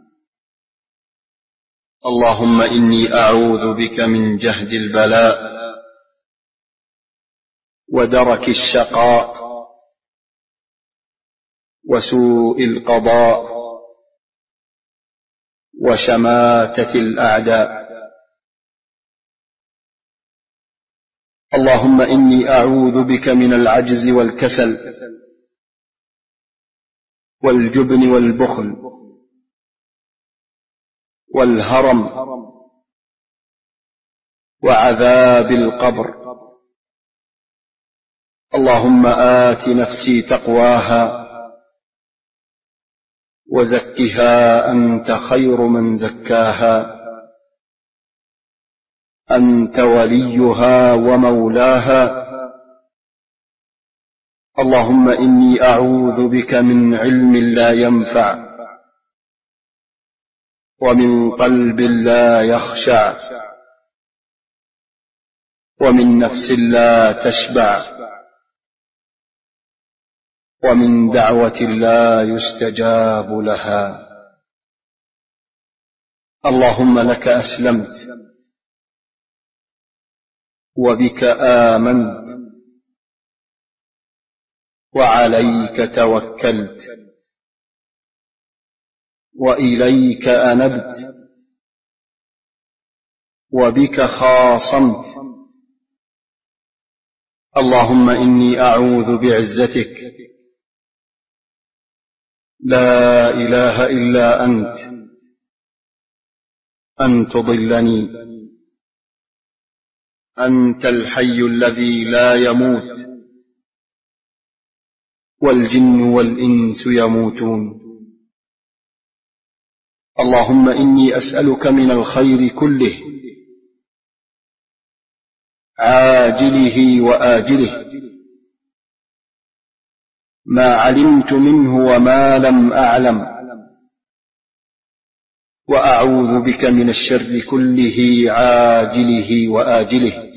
اللهم إني أعوذ بك من جهد البلاء ودرك الشقاء وسوء القضاء وشماتة الأعداء. اللهم إني أعوذ بك من العجز والكسل والجبن والبخل والهرم وعذاب القبر. اللهم آت نفسي تقواها وزكها أنت خير من زكاها، أنت وليها ومولاها. اللهم إني أعوذ بك من علم لا ينفع، ومن قلب لا يخشع، ومن نفس لا تشبع، ومن دعوة لا يستجاب لها. اللهم لك أسلمت، وبك آمنت، وعليك توكلت، وإليك أنبت، وبك خاصمت. اللهم إني أعوذ بعزتك لا إله إلا أنت أن تضلني. أنت الحي الذي لا يموت، والجن والإنس يموتون. اللهم إني أسألك من الخير كله عاجله وآجله، ما علمت منه وما لم أعلم، وأعوذ بك من الشر كله عاجله وآجله،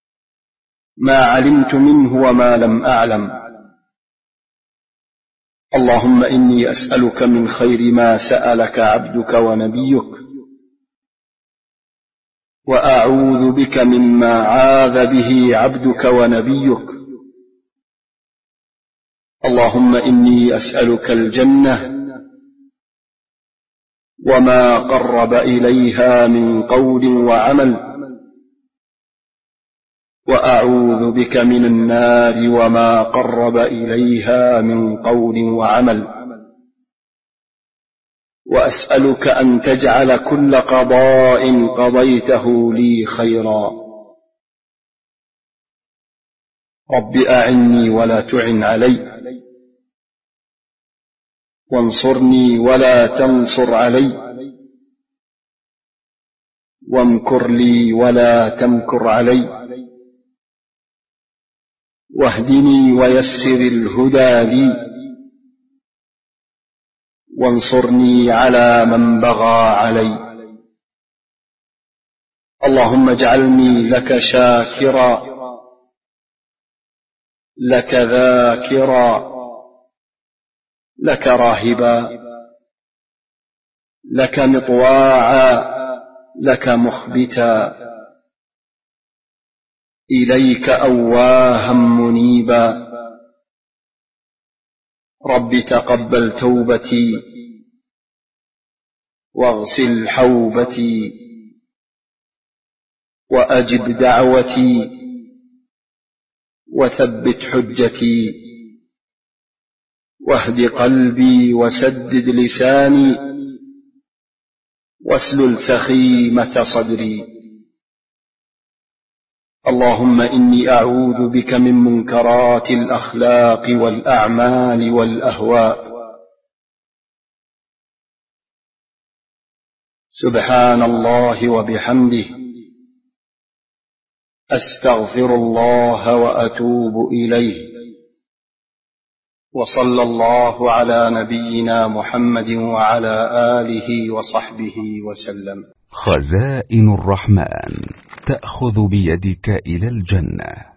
ما علمت منه وما لم أعلم، اللهم إني أسألك من خير ما سألك عبدك ونبيك، وأعوذ بك مما عاذ به عبدك ونبيك. اللهم إني أسألك الجنة وما قرب إليها من قول وعمل، وأعوذ بك من النار وما قرب إليها من قول وعمل. وأسألك أن تجعل كل قضاء قضيته لي خيرا. رب أعني ولا تعن علي، وانصرني ولا تنصر علي، وامكر لي ولا تمكر علي، واهدني ويسر الهدى لي، وانصرني على من بغى علي. اللهم اجعلني لك شاكرا، لك ذاكرا، لك راهبا، لك مطواعا، لك مخبتا، إليك أواها منيبا. رب تقبل توبتي، واغسل حوبتي، وأجب دعوتي، وثبت حجتي، واهد قلبي، وسدد لساني، واسلل سخيمة صدري. اللهم إني أعوذ بك من منكرات الأخلاق والأعمال والأهواء. سبحان الله وبحمده، أستغفر الله وأتوب إليه. وصلى الله على نبينا محمد وعلى آله وصحبه وسلم. خزائن الرحمن تأخذ بيدك إلى الجنة.